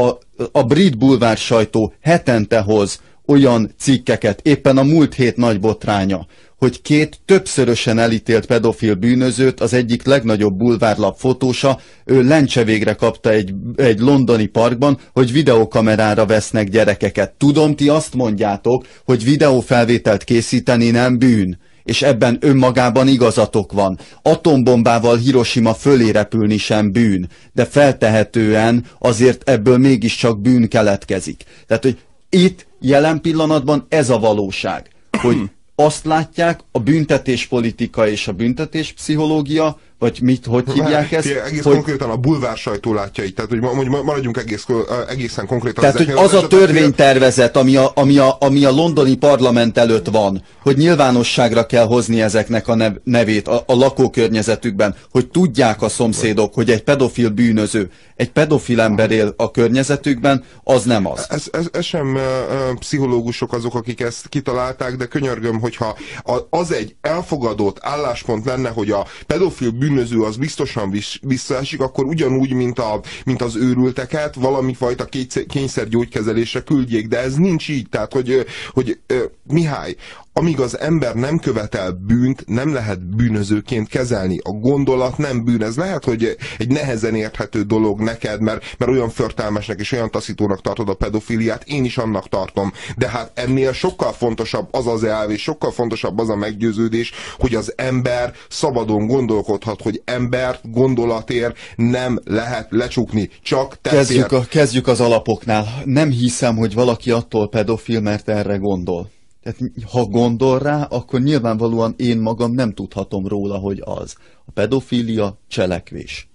a brit bulvár sajtó hetente hoz olyan cikkeket, éppen a múlt hét nagy botránya, hogy két többszörösen elítélt pedofil bűnözőt, az egyik legnagyobb bulvárlap fotósa, ő lencse végre kapta egy londoni parkban, hogy videókamerára vesznek gyerekeket. Tudom, ti azt mondjátok, hogy videófelvételt készíteni nem bűn, és ebben önmagában igazatok van. Atombombával Hiroshima fölé repülni sem bűn, de feltehetően azért ebből mégiscsak bűn keletkezik. Tehát, hogy itt jelen pillanatban ez a valóság, hogy azt látják a büntetéspolitika és a büntetéspszichológia, vagy mit, hogy hívják ezt? Egész konkrétan a bulvár sajtó látja így, tehát hogy maradjunk egészen konkrétan. Tehát, hogy az a törvénytervezet, ami a londoni parlament előtt van, hogy nyilvánosságra kell hozni ezeknek a nevét a lakókörnyezetükben, hogy tudják a szomszédok, hogy egy pedofil bűnöző, egy pedofil ember él a környezetükben, az nem az. Ez sem pszichológusok azok, akik ezt kitalálták, de könyörgöm, hogyha az egy elfogadott álláspont lenne, hogy a pedofil bűnöző az biztosan visszaesik, akkor ugyanúgy, mint az őrülteket valami fajta kényszergyógykezelésre küldjék, de ez nincs így. Tehát, hogy Mihály, amíg az ember nem követel bűnt, nem lehet bűnözőként kezelni. A gondolat nem bűn. Ez lehet, hogy egy nehezen érthető dolog neked, mert olyan förtelmesnek és olyan taszítónak tartod a pedofiliát, én is annak tartom. De hát ennél sokkal fontosabb az az elv, és sokkal fontosabb az a meggyőződés, hogy az ember szabadon gondolkodhat, hogy embert gondolatért nem lehet lecsukni. Csak Kezdjük az alapoknál. Nem hiszem, hogy valaki attól pedofil, mert erre gondol. Tehát ha gondol rá, akkor nyilvánvalóan én magam nem tudhatom róla, hogy az. A pedofília cselekvés.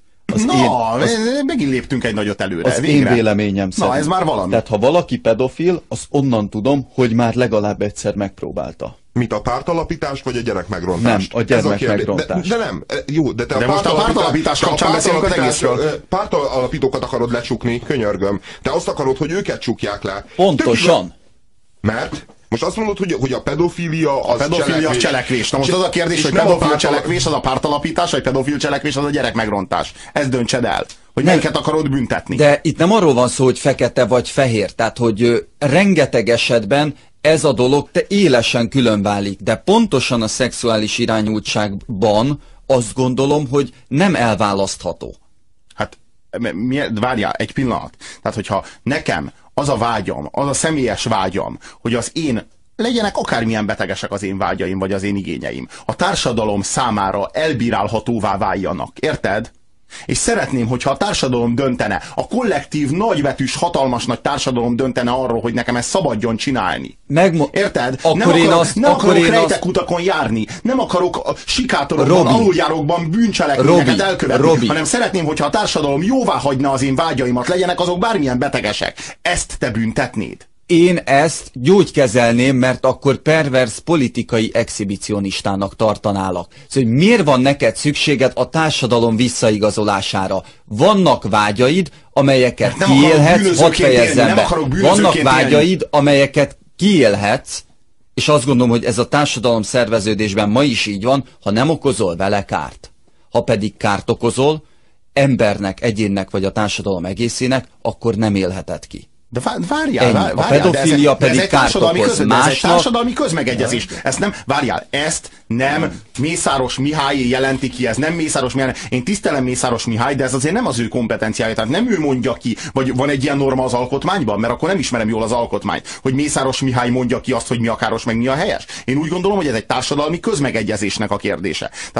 Megint léptünk egy nagyot előre. Az végre. Én véleményem szerint. Ez már valami. Tehát ha valaki pedofil, azt onnan tudom, hogy már legalább egyszer megpróbálta. Mint a pártalapítást, vagy a gyermekmegrontást? Nem, a gyermekmegrontást. De nem, jó, de te most a pártalapítás kapcsán beszélünk az egészről. Pártalapítókat akarod lecsukni, könyörgöm. Te azt akarod, hogy őket csukják le. Pontosan. Mert? Most azt mondod, hogy a pedofília az cselekvés. Na most az a kérdés, hogy pedofil cselekvés az a pártalapítás, vagy pedofil cselekvés az a gyerekmegrontás. Ezt döntsed el. Hogy melyiket akarod büntetni. De itt nem arról van szó, hogy fekete vagy fehér. Tehát, hogy rengeteg esetben ez a dolog élesen különválik. De pontosan a szexuális irányultságban azt gondolom, hogy nem elválasztható. Hát, várjál, egy pillanat. Tehát, hogyha nekem az a vágyam, az a személyes vágyam, hogy az legyenek akármilyen betegesek az én vágyaim, vagy az én igényeim, a társadalom számára elbírálhatóvá váljanak. Érted? És szeretném, hogyha a társadalom döntene, a kollektív, nagybetűs, hatalmas nagy társadalom döntene arról, hogy nekem ezt szabadjon csinálni. Érted? Nem akarok rejtekutakon járni, nem akarok sikátorokban, aluljárókban bűncselekményeket elkövetni, hanem szeretném, hogyha a társadalom jóvá hagyna az én vágyaimat, legyenek azok bármilyen betegesek. Ezt te büntetnéd? Én ezt gyógykezelném, mert akkor pervers politikai exhibicionistának tartanálak. Szóval, hogy miért van neked szükséged a társadalom visszaigazolására? Vannak vágyaid, amelyeket kiélhetsz, hadd fejezzem be. Vannak vágyaid, amelyeket kiélhetsz, és azt gondolom, hogy ez a társadalom szerveződésben ma is így van, ha nem okozol vele kárt. Ha pedig kárt okozol, embernek, egyénnek vagy a társadalom egészének, akkor nem élheted ki. De várjál, a pedofília pedig kárt okoz másnak. Ez egy társadalmi közmegegyezés. Ezt nem, várjál, ezt nem Mészáros Mihály jelenti ki, ez nem Mészáros Mihály. Én tisztelem Mészáros Mihály, de ez azért nem az ő kompetenciája, tehát nem ő mondja ki, vagy van egy ilyen norma az alkotmányban, mert akkor nem ismerem jól az alkotmányt, hogy Mészáros Mihály mondja ki azt, hogy mi a káros, meg mi a helyes. Én úgy gondolom, hogy ez egy társadalmi közmegegyezésnek a kérdése. Tehát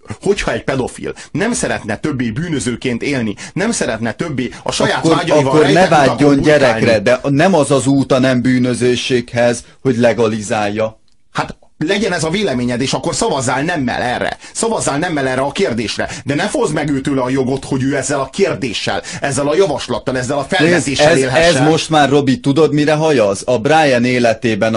hogyha egy pedofil nem szeretne többé bűnözőként élni, nem szeretne többé a saját vágyaival akkor ne vágyjon gyerekre, burkálni. de nem az az út a nem bűnözőséghez, hogy legalizálja. Hát legyen ez a véleményed, és akkor szavazzál nemmel erre. Szavazzál nemmel erre a kérdésre. De ne foszd meg őtőle a jogot, hogy ő ezzel a kérdéssel, ezzel a javaslattal, ezzel a felvetéssel élhessen. Ez most már, Robi, tudod mire hajaz? A Brian életében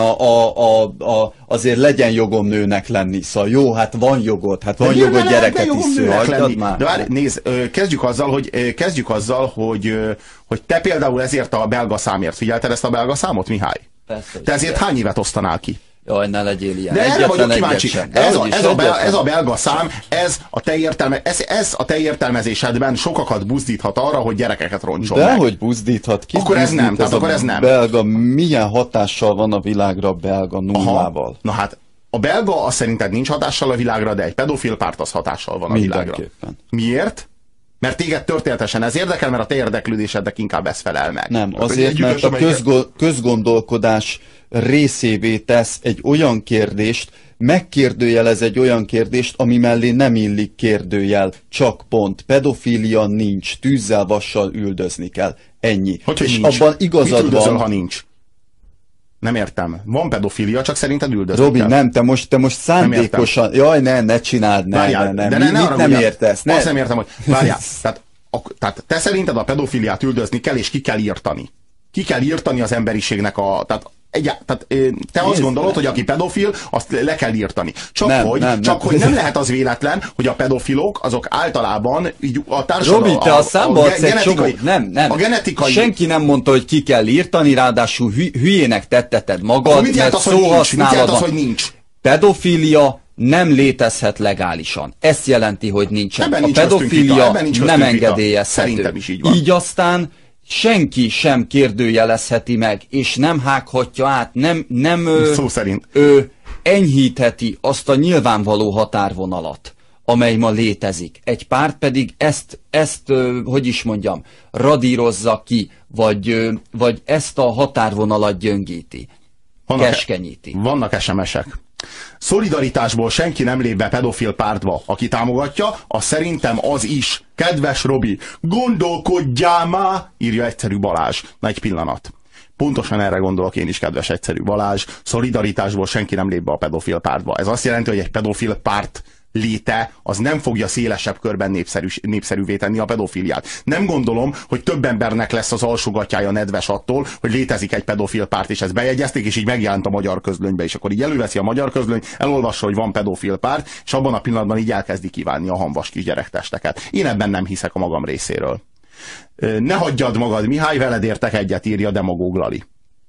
azért legyen jogom nőnek lenni. Szóval jó, hát van jogod, jogod gyereket is szülni. De várj, nézd, kezdjük azzal, hogy te például ezért a belga számért figyelted ezt a belga számot, Mihály? Persze, te ezért hány évet osztanál ki? Jaj, ne legyél ilyen. De erre vagyok kíváncsi. Ez a belga szám, ez a te értelmezésedben sokakat buzdíthat arra, hogy gyerekeket roncson meg. Dehogy buzdíthat ki. Akkor ez nem, tehát akkor ez nem. Belga, milyen hatással van a világra a belga nullával? Aha. Na hát, a belga az szerinted nincs hatással a világra, de egy pedofil párt az hatással van a világra. Miért? Mert téged történetesen ez érdekel, mert a te érdeklődésednek inkább ez felel meg. Nem, azért, mert a közgondolkodás részévé tesz egy olyan kérdést, megkérdőjelez egy olyan kérdést, ami mellé nem illik kérdőjel, csak pont. Pedofília nincs, tűzzel, vassal üldözni kell. Ennyi. És nincs? Abban igazad mit üldözöl, van. Ha nincs? Nem értem. Van pedofília, csak szerinted üldözni Robi, kell. nem, te most szándékosan... Jaj, ne csináld, mit nem értesz? Azt nem értem, hogy... Várjál, tehát te szerinted a pedofiliát üldözni kell, és ki kell írtani. Ki kell írtani az emberiségnek a... Tehát te azt gondolod, hogy aki pedofil, azt le kell írtani. Csak hogy nem lehet az véletlen, hogy a pedofilok azok általában így a társadalom... Robi, te a számba adsz egy csomó... Nem. A genetikai... Senki nem mondta, hogy ki kell írtani, ráadásul hülyének tetteted magad, mit jelent az, hogy nincs? Mit jelent az, hogy nincs? Pedofília nem létezhet legálisan. Ezt jelenti, hogy nincsen. Ebben a pedofília nem engedélyezhető. Szerintem is így van. Így aztán senki sem kérdőjelezheti meg, és nem hághatja át, nem szó szerint. Enyhítheti azt a nyilvánvaló határvonalat, amely ma létezik. Egy párt pedig ezt hogy is mondjam, radírozza ki, vagy ezt a határvonalat gyöngíti, keskenyíti. Vannak SMS-ek. Szolidaritásból senki nem lép be pedofil pártba. Aki támogatja, az szerintem az is. Kedves Robi, gondolkodjál már, írja egyszerű Balázs. Na egy pillanat. Pontosan erre gondolok én is, kedves egyszerű Balázs. Szolidaritásból senki nem lép be a pedofil pártba. Ez azt jelenti, hogy egy pedofil párt léte, az nem fogja szélesebb körben népszerűvé tenni a pedofiliát. Nem gondolom, hogy több embernek lesz az alsógatjája nedves attól, hogy létezik egy pedofil párt, és ezt bejegyezték, és így megjelent a magyar közlönybe, és akkor így előveszi a magyar közlöny, elolvassa, hogy van pedofil párt, és abban a pillanatban így elkezdi kívánni a hamvas kis gyerektesteket. Én ebben nem hiszek a magam részéről. Ne hagyjad magad, Mihály, veled értek egyet, írja Demagóg Lali.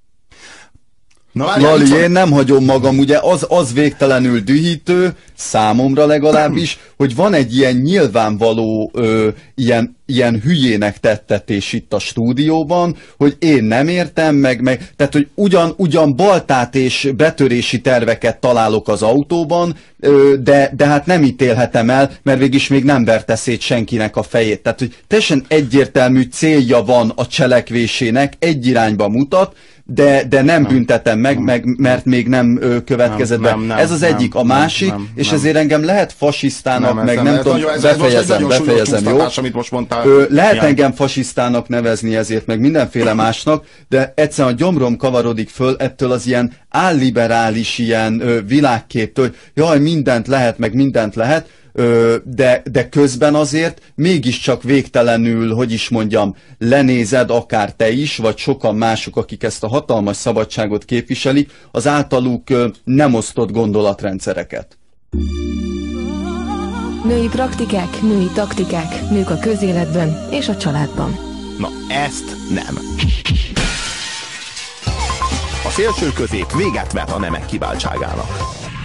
Na, Lali, én nem hagyom magam, ugye az végtelenül dühítő, számomra legalábbis, hogy van egy ilyen nyilvánvaló, ilyen hülyének tettetés itt a stúdióban, hogy én nem értem, tehát hogy ugyan baltát és betörési terveket találok az autóban, de hát nem ítélhetem el, mert végig még nem verte szét senkinek a fejét. Tehát, hogy teljesen egyértelmű célja van a cselekvésének, egy irányba mutat, de nem büntetem meg, mert még nem következett be. Ez az egyik, a másik, és ezért engem lehet fasisztának, nem tudom, befejezem, jó? Amit most mondtál. Lehet engem fasisztának nevezni ezért, meg mindenféle másnak, de egyszerűen a gyomrom kavarodik föl ettől az ilyen álliberális ilyen világképtől, hogy jaj, mindent lehet, meg mindent lehet, de közben azért mégiscsak végtelenül, hogy is mondjam, lenézed akár te is, vagy sokan mások, akik ezt a hatalmas szabadságot képviselik, az általuk nem osztott gondolatrendszereket. Női praktikák, női taktikák, nők a közéletben és a családban. Na, ezt nem. A szélső közép véget vet a nemek kiváltságának.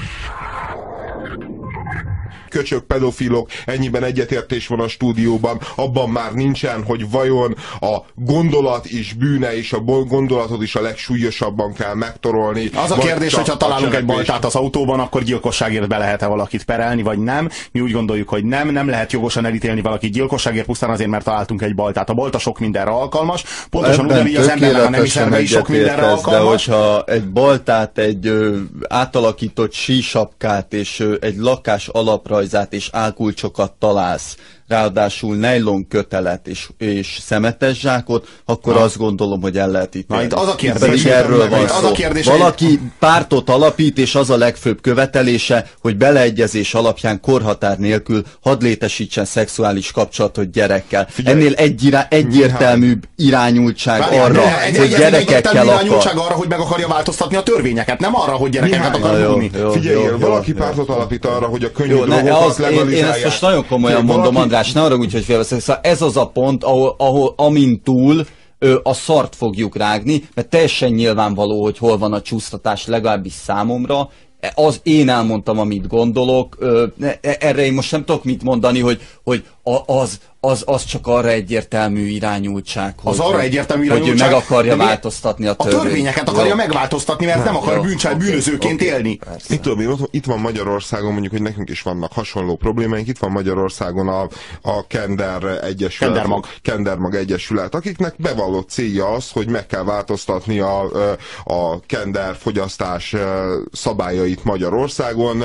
Köcsög pedofilok, ennyiben egyetértés van a stúdióban, abban már nincsen, hogy vajon a gondolat is bűne, és a gondolatot is a legsúlyosabban kell megtorolni. Az a kérdés, hogyha találunk egy baltát az autóban, akkor gyilkosságért be lehet-e valakit perelni, vagy nem. Mi úgy gondoljuk, hogy nem lehet jogosan elítélni valakit gyilkosságért, pusztán azért, mert találtunk egy baltát. A balta sok mindenre alkalmas, pontosan ugyanígy az embernek a nemi szerve is sok mindenre alkalmas. De hogyha egy baltát, egy átalakított sísapkát és egy lakás alap alaprajzát és álkulcsokat találsz, ráadásul nejlon kötelet és szemetes zsákot, akkor azt gondolom, hogy el lehet ítélni. Itt az a kérdés, pedig erről van szó. Valaki pártot alapít, és az a legfőbb követelése, hogy beleegyezés alapján korhatár nélkül hadd létesítsen szexuális kapcsolatot gyerekkel. Ennél egyértelműbb irányultság arra, hogy gyerekekkel akar. Irányultság arra, hogy meg akarja változtatni a törvényeket, nem arra, hogy gyerekeket akar bújni. Figyelj, valaki pártot alapít arra, hogy a könnyű drogokat legalizálják. Én ezt most nagyon komolyan mondom, András, ne arra úgy, hogy félveszek. Szóval ez az a pont, ahol amint túl a szart fogjuk rágni, mert teljesen nyilvánvaló, hogy hol van a csúsztatás, legalábbis számomra. Én elmondtam, amit gondolok, erre én most nem tudok mit mondani, hogy az csak arra egyértelmű irányultság, hogy ő meg akarja változtatni a törvényt. A törvényeket akarja megváltoztatni, mert nem akar bűnözőként élni. Itt van Magyarországon, mondjuk, hogy nekünk is vannak hasonló problémáink, itt van Magyarországon a Kender Egyesület, Kendermag Egyesület, akiknek bevallott célja az, hogy meg kell változtatni a Kender fogyasztás szabályait Magyarországon.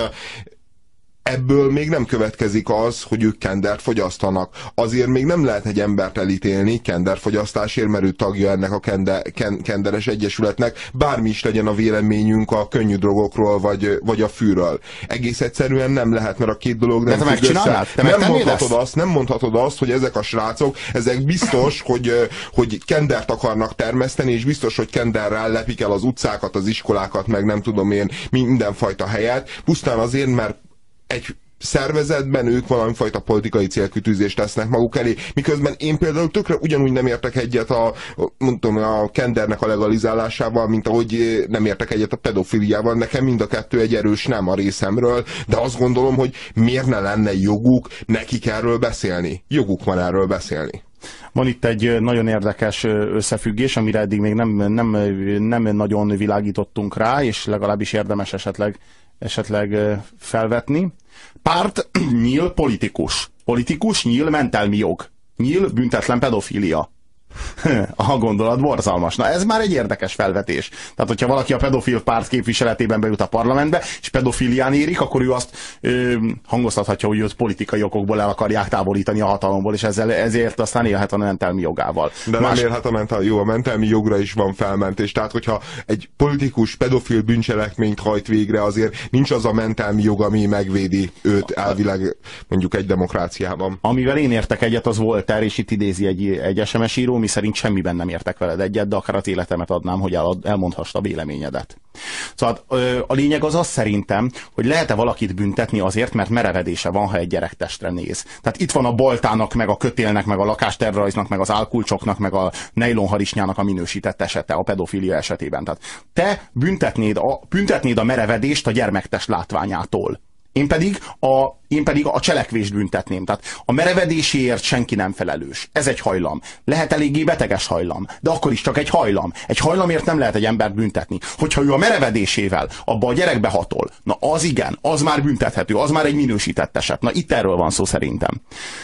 Ebből még nem következik az, hogy ők kendert fogyasztanak. Azért még nem lehet egy embert elítélni kenderfogyasztásért, mert ő tagja ennek a kenderes egyesületnek, bármi is legyen a véleményünk a könnyű drogokról, vagy a fűről. Egész egyszerűen nem lehet, mert a két dolog nem függ össze. Nem mondhatod azt, hogy ezek a srácok, ezek biztos, hogy kendert akarnak termeszteni, és biztos, hogy kenderrel lepik el az utcákat, az iskolákat, meg nem tudom én, mindenfajta helyet, pusztán azért, mert egy szervezetben ők valamifajta politikai célkütűzést tesznek maguk elé, miközben én például tökre ugyanúgy nem értek egyet a kendernek a legalizálásával, mint ahogy nem értek egyet a pedofiliával. Nekem mind a kettő egy erős nem a részemről, de azt gondolom, hogy miért ne lenne joguk nekik erről beszélni. Joguk van erről beszélni. Van itt egy nagyon érdekes összefüggés, amire eddig még nem nagyon világítottunk rá, és legalábbis érdemes esetleg felvetni. Párt nyíl politikus. Politikus nyíl mentelmi jog. Nyíl büntetlen pedofília. A gondolat borzalmas. Na ez már egy érdekes felvetés. Tehát, hogyha valaki a pedofil párt képviseletében bejut a parlamentbe, és pedofilián érik, akkor ő azt hangoztathatja, hogy őt politikai okokból el akarják távolítani a hatalomból, és ezért aztán élhet a mentelmi jogával. De nem élhet a mentelmi jogra is van felmentés. Tehát, hogyha egy politikus pedofil bűncselekményt hajt végre, azért nincs az a mentelmi jog, ami megvédi őt elvileg mondjuk egy demokráciában. Amivel én értek egyet, az Voltaire, és itt idézi egy SMS író, mi szerint semmiben nem értek veled egyet, de akár az életemet adnám, hogy elmondhassd a véleményedet. Szóval a lényeg az szerintem, hogy lehet-e valakit büntetni azért, mert merevedése van, ha egy gyerektestre néz. Tehát itt van a baltának, meg a kötélnek, meg a lakásterrajznak, meg az álkulcsoknak, meg a nejlonharisnyának a minősített esete a pedofilia esetében. Tehát te büntetnéd a merevedést a gyermektest látványától. Én pedig a cselekvést büntetném. Tehát a merevedéséért senki nem felelős. Ez egy hajlam. Lehet eléggé beteges hajlam, de akkor is csak egy hajlam. Egy hajlamért nem lehet egy embert büntetni. Hogyha ő a merevedésével abba a gyerekbe hatol, na az igen, az már büntethető, az már egy minősített eset. Na itt erről van szó szerintem.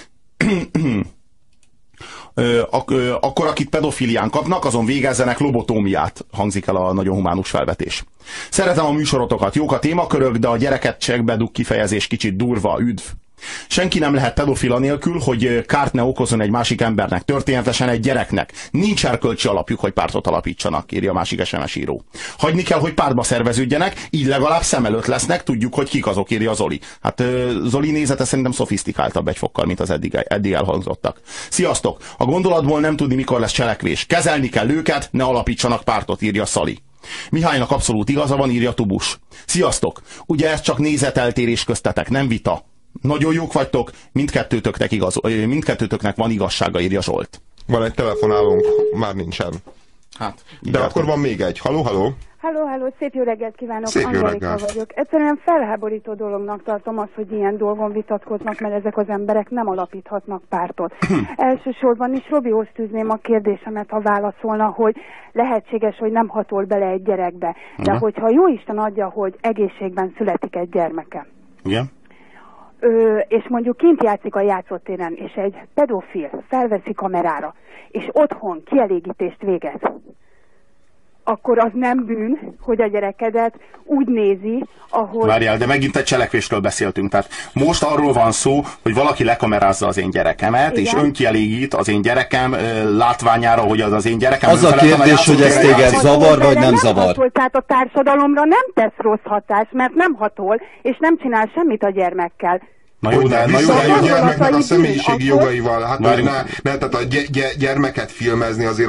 Akkor akit pedofilián kapnak, azon végezzenek lobotómiát, hangzik el a nagyon humánus felvetés. Szeretem a műsorotokat, jók a témakörök, de a gyerekecsekbe dug kifejezés kicsit durva, üdv. Senki nem lehet pedofila nélkül, hogy kárt ne okozzon egy másik embernek, történetesen egy gyereknek. Nincs erkölcsi alapjuk, hogy pártot alapítsanak, írja a másik SMS író. Hagyni kell, hogy pártba szerveződjenek, így legalább szem előtt lesznek, tudjuk, hogy kik azok, írja Zoli. Hát Zoli nézete szerintem szofisztikáltabb egy fokkal, mint az eddig elhangzottak. Sziasztok! A gondolatból nem tudni, mikor lesz cselekvés. Kezelni kell őket, ne alapítsanak pártot, írja Szali. Mihálynak abszolút igaza van, írja Tubus. Sziasztok! Ugye ez csak nézeteltérés köztetek, nem vita. Nagyon jók vagytok, mindkettőtöknek van igazsága, írja Zsolt. Van egy telefonálónk, már nincsen. Hát, de akkor van még egy. Halló, halló? Halló, szép jó reggelt kívánok, szép Angelika vagyok. Egyszerűen felháborító dolognak tartom azt, hogy ilyen dolgon vitatkoznak, mert ezek az emberek nem alapíthatnak pártot. Elsősorban is Robihoz tűzném a kérdésemet, ha válaszolna, hogy lehetséges, hogy nem hatol bele egy gyerekbe. De hogyha jó Isten adja, hogy egészségben születik egy gyermeke. Igen. És mondjuk kint játszik a játszótéren, és egy pedofil felveszi kamerára, és otthon kielégítést végez, akkor az nem bűn, hogy a gyerekedet úgy nézi, ahogy... Várjál, de megint egy cselekvésről beszéltünk. Tehát most arról van szó, hogy valaki lekamerázza az én gyerekemet, igen, és önkielégít az én gyerekem látványára, hogy az én gyerekem... Az a kérdés, hogy ez téged zavar, vagy nem zavar? Tehát a társadalomra nem tesz rossz hatást, mert nem hatol, és nem csinál semmit a gyermekkel. Na jó, de a gyermeknek a személyiségi jogaival. Hát tehát a gyermeket filmezni azért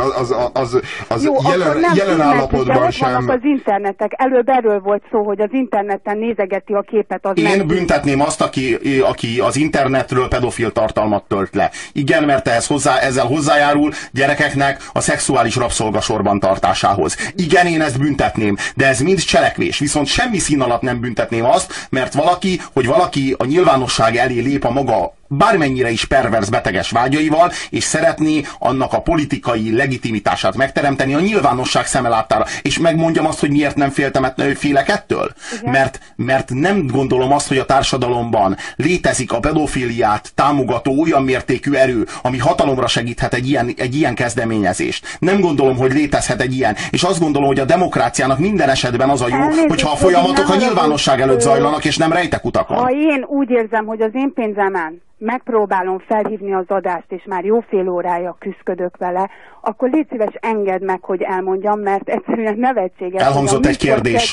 az jó, jelen állapotban sem. Vannak az internetek. Előbb erről volt szó, hogy az interneten nézegeti a képet. Az én büntetném azt, aki az internetről pedofil tartalmat tölt le. Igen, mert ezzel hozzájárul gyerekeknek a szexuális rabszolgasorban tartásához. Igen, én ezt büntetném, de ez mind cselekvés. Viszont semmi szín alatt nem büntetném azt, mert valaki a nyilvánosság elé lép a maga bármennyire is perverz, beteges vágyaival, és szeretné annak a politikai legitimitását megteremteni a nyilvánosság szeme láttára. És megmondjam azt, hogy miért nem félek ettől? Mert nem gondolom azt, hogy a társadalomban létezik a pedofiliát támogató olyan mértékű erő, ami hatalomra segíthet egy ilyen kezdeményezést. Nem gondolom, hogy létezhet egy ilyen. És azt gondolom, hogy a demokráciának minden esetben az a jó, hogyha a folyamatok a nyilvánosság előtt zajlanak, és nem rejtek utakon. Ha én úgy érzem, hogy az én pénzemen megpróbálom felhívni az adást, és már jó fél órája küszködök vele, akkor légy szíves, engedd meg, hogy elmondjam, mert egyszerűen nevetséges. Elhangzott egy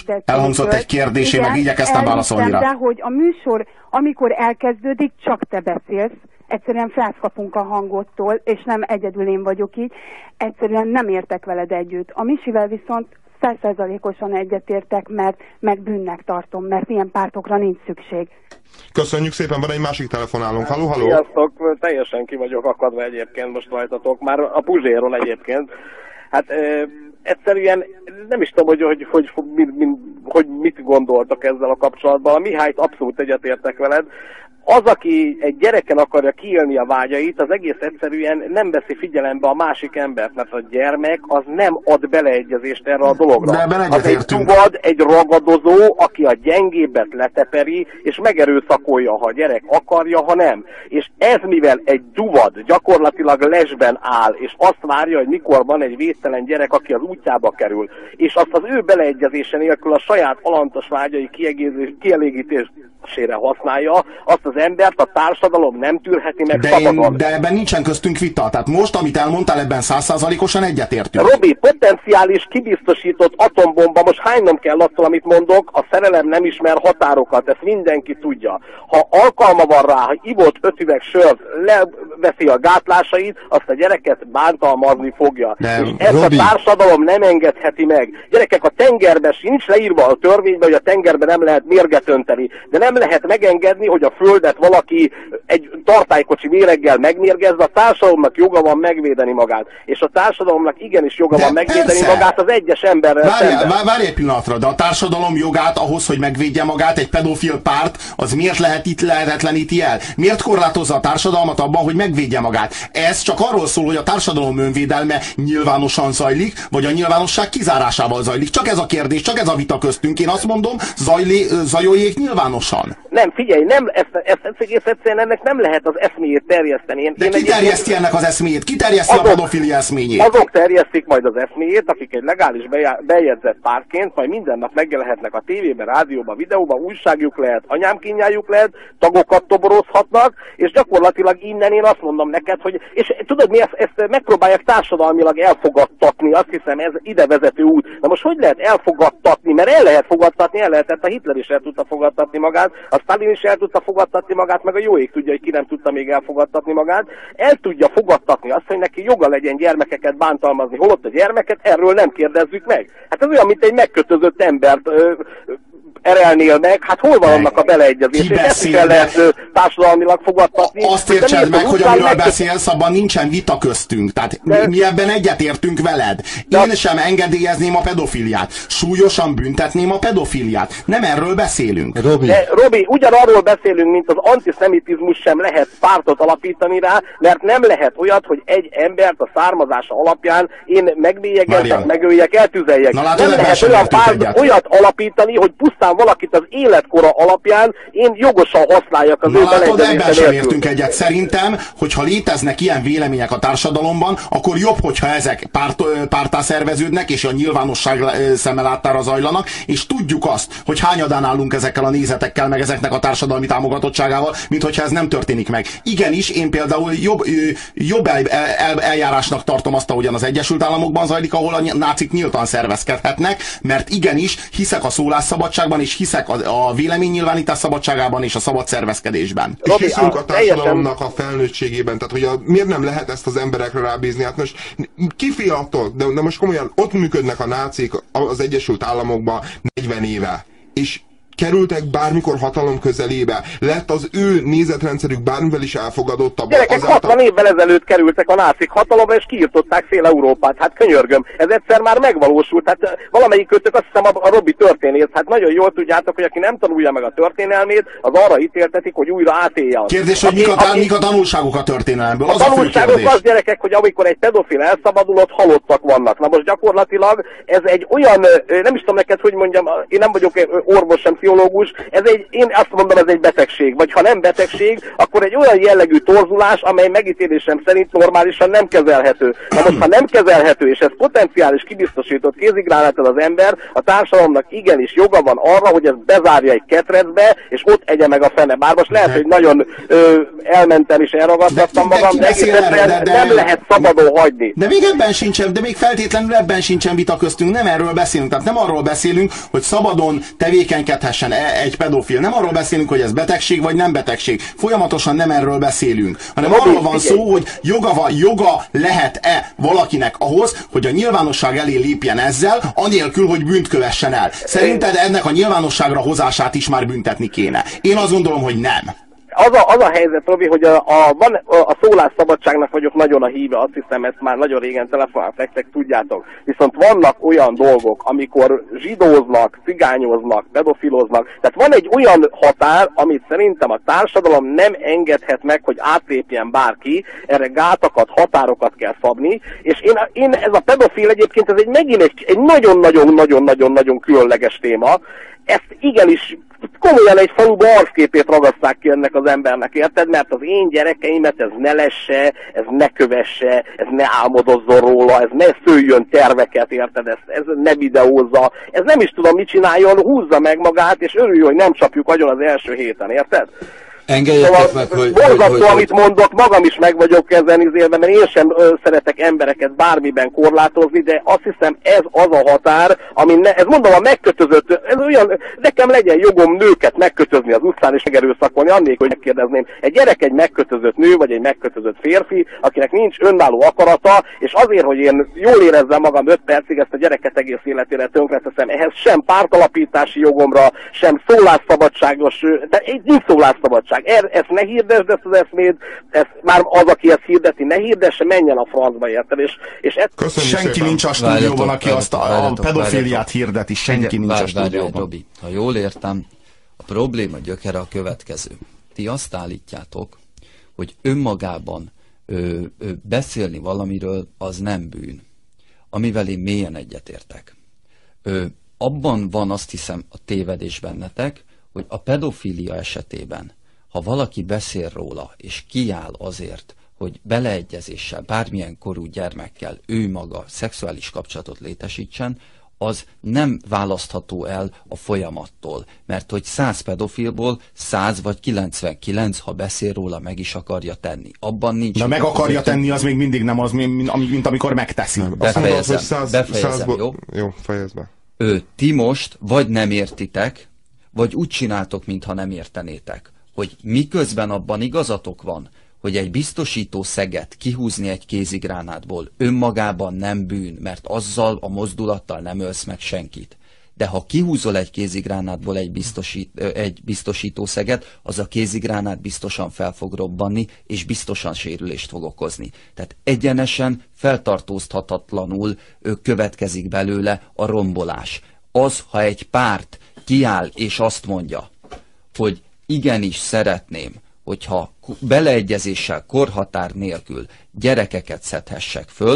kérdés, én meg igyekeztem válaszolni rá. De hogy a műsor, amikor elkezdődik, csak te beszélsz, egyszerűen felkapunk a hangodtól, és nem egyedül én vagyok így, egyszerűen nem értek veled együtt. A Misivel viszont 100%-osan egyetértek, mert meg bűnnek tartom, mert ilyen pártokra nincs szükség. Köszönjük szépen, van egy másik telefonálunk. Halló. Sziasztok, teljesen ki vagyok akadva egyébként most rajtatok, már a Puzséról egyébként. Hát egyszerűen nem is tudom, hogy mit gondoltak ezzel a kapcsolatban. A Mihályt abszolút egyetértek veled. Az, aki egy gyereken akarja kiélni a vágyait, az egész egyszerűen nem veszi figyelembe a másik embert, mert a gyermek az nem ad beleegyezést erre a dologra. Az egy tuvad, egy ragadozó, aki a gyengébbet leteperi, és megerőszakolja, ha a gyerek akarja, ha nem. És ez mivel egy duvad gyakorlatilag lesben áll, és azt várja, hogy mikor van egy védtelen gyerek, aki az útjába kerül, és azt az ő beleegyezése nélkül a saját alantas vágyai kielégítésére használja, azt az embert a társadalom nem tűrheti meg szabadon. De ebben nincsen köztünk vita. Tehát most, amit elmondtál, ebben 100%-osan egyetértünk. Robi, potenciális kibiztosított atombomba, most hánynom kell attól, amit mondok, a szerelem nem ismer határokat, ezt mindenki tudja. Ha alkalma van rá, hogy ivott 5 üveg sört, leveszi a gátlásait, azt a gyereket bántalmazni fogja. És ezt a társadalom nem engedheti meg. Gyerekek, a tengerben nincs leírva a törvényben, hogy a tengerben nem lehet mérget önteni, de nem lehet megengedni, hogy a földet valaki egy tartálykocsi méreggel megmérgezve, a társadalomnak joga van megvédeni magát. És a társadalomnak igenis joga van megvédeni magát az egyes emberrel szemben. Várj egy pillanatra, de a társadalom jogát ahhoz, hogy megvédje magát egy pedofil párt, az miért lehetetleníti el? Miért korlátozza a társadalmat abban, hogy megvédje magát? Ez csak arról szól, hogy a társadalom önvédelme nyilvánosan zajlik, vagy a nyilvánosság kizárásával zajlik. Csak ez a kérdés, csak ez a vita köztünk. Én azt mondom, zajoljék nyilvánosan. Nem, figyelj, ezt egész egyszerűen ennek nem lehet az eszméjét terjeszteni. De ki terjeszti ennek az eszméjét? Ki terjeszti a pedofilia eszményét? Azok terjesztik majd az eszméjét, akik egy legális bejegyzett pártként majd minden nap megjelenhetnek a tévében, rádióban, videóban, újságjuk lehet, anyámkínjájuk lehet, tagokat toborozhatnak, és gyakorlatilag innen én azt mondom neked, hogy, és tudod mi, ezt megpróbálják társadalmilag elfogadtatni, azt hiszem ez ide vezető út. Na most hogy lehet elfogadtatni? Mert el lehet fogadtatni, el lehetett, a Hitler is el tudta fogadtatni magát, a Stalin is el tudta fogadtatni magát, meg a jó ég tudja, hogy ki nem tudta még elfogadtatni magát. El tudja fogadtatni azt, hogy neki joga legyen gyermekeket bántalmazni, holott a gyermeket erről nem kérdezzük meg. Hát ez olyan, mint egy megkötözött embert erelnél meg, hát hol van annak a beleegyezés? Ezt is el lehet társadalmilag fogadtatni. Azt értsed meg, hogy amiről beszélsz, abban nincsen vita köztünk. Tehát mi ebben egyetértünk veled. Én sem engedélyezném a pedofiliát. Súlyosan büntetném a pedofiliát. Nem erről beszélünk. Robi, ugyanarról beszélünk, mint az antiszemitizmus sem lehet pártot alapítani rá, mert nem lehet olyat, hogy egy embert a származása alapján én megbélyegezzek, megöljek, eltüzeljek. Nem lehet olyat alapítani, hogy pusztán aztán valakit az életkora alapján én jogosan használjak az ő beleegyezése ebben sem nélkül. értünk egyet. Szerintem, hogyha léteznek ilyen vélemények a társadalomban, akkor jobb, hogyha ezek párttá szerveződnek, és a nyilvánosság szemelátára zajlanak, és tudjuk azt, hogy hányadán állunk ezekkel a nézetekkel, meg ezeknek a társadalmi támogatottságával, mint hogyha ez nem történik meg. Igenis, én például jobb eljárásnak tartom azt, ahogyan az Egyesült Államokban zajlik, ahol a nácik nyíltan szervezkedhetnek, mert igenis hiszek a szólásszabadságban, és hiszek a véleménynyilvánítás szabadságában és a szabad szervezkedésben. És hiszünk a társadalomnak a felnőttségében, tehát hogy miért nem lehet ezt az emberekre rábízni? Hát most ki fél attól, de most komolyan ott működnek a nácik az Egyesült Államokban 40 éve, és kerültek bármikor hatalom közelébe, lett az ő nézetrendszerük bármivel is elfogadottabb. Gyerekek, 60 évvel ezelőtt kerültek a nácik hatalomra, és kiirtották fél Európát. Hát könyörgöm, ez egyszer már megvalósult. Hát valamelyik kötök, azt hiszem a Robi történész. Hát nagyon jól tudjátok, hogy aki nem tanulja meg a történelmét, az arra ítéltetik, hogy újra átélje. Kérdés, hogy mik a tanulságok a történelemből? A tanulságok az, gyerekek, hogy amikor egy pedofil elszabadul, ott halottak vannak. Na most gyakorlatilag ez egy olyan, nem is tudom neked, hogy mondjam, én nem vagyok orvos sem pszichológus, én azt mondom, ez egy betegség, vagy ha nem betegség, akkor egy olyan jellegű torzulás, amely megítélésem szerint normálisan nem kezelhető. Na most, ha nem kezelhető, és ez potenciális kibiztosított kézigránátod az ember, a társadalomnak igenis joga van arra, hogy ezt bezárja egy ketrecbe, és ott egye meg a fene. Bár most lehet, hogy nagyon elmentem és elragadtattam magam, de nem lehet szabadon hagyni. De még ebben sincsen, de még feltétlenül ebben sincsen vita köztünk, nem erről beszélünk. Tehát nem arról beszélünk, hogy szabadon tevékenykedhessen egy pedofil. Nem arról beszélünk, hogy ez betegség vagy nem betegség. Folyamatosan nem erről beszélünk, hanem arról van szó, hogy joga lehet-e valakinek ahhoz, hogy a nyilvánosság elé lépjen ezzel, anélkül, hogy bűnt kövessen el. Szerinted ennek a nyilvánosságra hozását is már büntetni kéne? Én azt gondolom, hogy nem. Az a helyzet, Robi, hogy a szólásszabadságnak vagyok nagyon a híve, azt hiszem, ezt már nagyon régen telefonálok nektek, tudjátok. Viszont vannak olyan dolgok, amikor zsidóznak, cigányoznak, pedofiloznak, tehát van egy olyan határ, amit szerintem a társadalom nem engedhet meg, hogy átlépjen bárki, erre gátakat, határokat kell szabni, és én ez a pedofil egyébként, ez megint egy nagyon-nagyon-nagyon-nagyon különleges téma, ezt igenis komolyan egy faluba arcképét ragaszták ki ennek az embernek, érted? Mert az én gyerekeimet ez ne lesse, ez ne kövesse, ez ne álmodozzon róla, ez ne szőjön terveket, érted? Ez ne videózza, ez nem is tudom mit csináljon, húzza meg magát, és örülj, hogy nem csapjuk agyon az első héten, érted? Engedjetek meg, hogy... Borzasztó, amit mondok, magam is meg vagyok ezen izélve, mert én sem szeretek embereket bármiben korlátozni, de azt hiszem ez az a határ, ami ez mondom a megkötözött, ez olyan, nekem legyen jogom nőket megkötözni az utcán és megerőszakolni, annélkül, hogy megkérdezném. Egy gyerek egy megkötözött nő, vagy egy megkötözött férfi, akinek nincs önálló akarata, és azért, hogy én jól érezzem magam 5 percig, ezt a gyereket egész életére tönkreteszem, ehhez sem pártalapítási jogomra, sem szólásszabadságos, de nincs szólásszabadság. Ezt ne hirdesd, ezt az eszmét, ezt már az, aki ezt hirdeti, ne hirdesse, menjen a francba, érted? És senki nincs a stúdióban, aki azt a pedofiliát hirdeti, senki nincs a stúdióban. Robi, ha jól értem, a probléma gyökere a következő. Ti azt állítjátok, hogy önmagában beszélni valamiről az nem bűn, amivel én mélyen egyetértek. Abban van, azt hiszem, a tévedés bennetek, hogy a pedofilia esetében, ha valaki beszél róla, és kiáll azért, hogy beleegyezéssel, bármilyen korú gyermekkel ő maga szexuális kapcsolatot létesítsen, az nem választható el a folyamattól. Mert hogy 100 pedofilból 100 vagy 99, ha beszél róla, meg is akarja tenni. Abban nincs... De meg akarja tenni, az még mindig nem az, mint amikor megteszi. Befejezem, jó? Jó, fejezd be. Ti most vagy nem értitek, vagy úgy csináltok, mintha nem értenétek, hogy miközben abban igazatok van, hogy egy biztosító szeget kihúzni egy kézigránátból önmagában nem bűn, mert azzal a mozdulattal nem ölsz meg senkit. De ha kihúzol egy kézigránátból egy biztosító szeget, az a kézigránát biztosan fel fog robbanni, és biztosan sérülést fog okozni. Tehát egyenesen, feltartóztathatatlanul következik belőle a rombolás. Az, ha egy párt kiáll és azt mondja, hogy igenis szeretném, hogyha beleegyezéssel, korhatár nélkül gyerekeket szedhessek föl,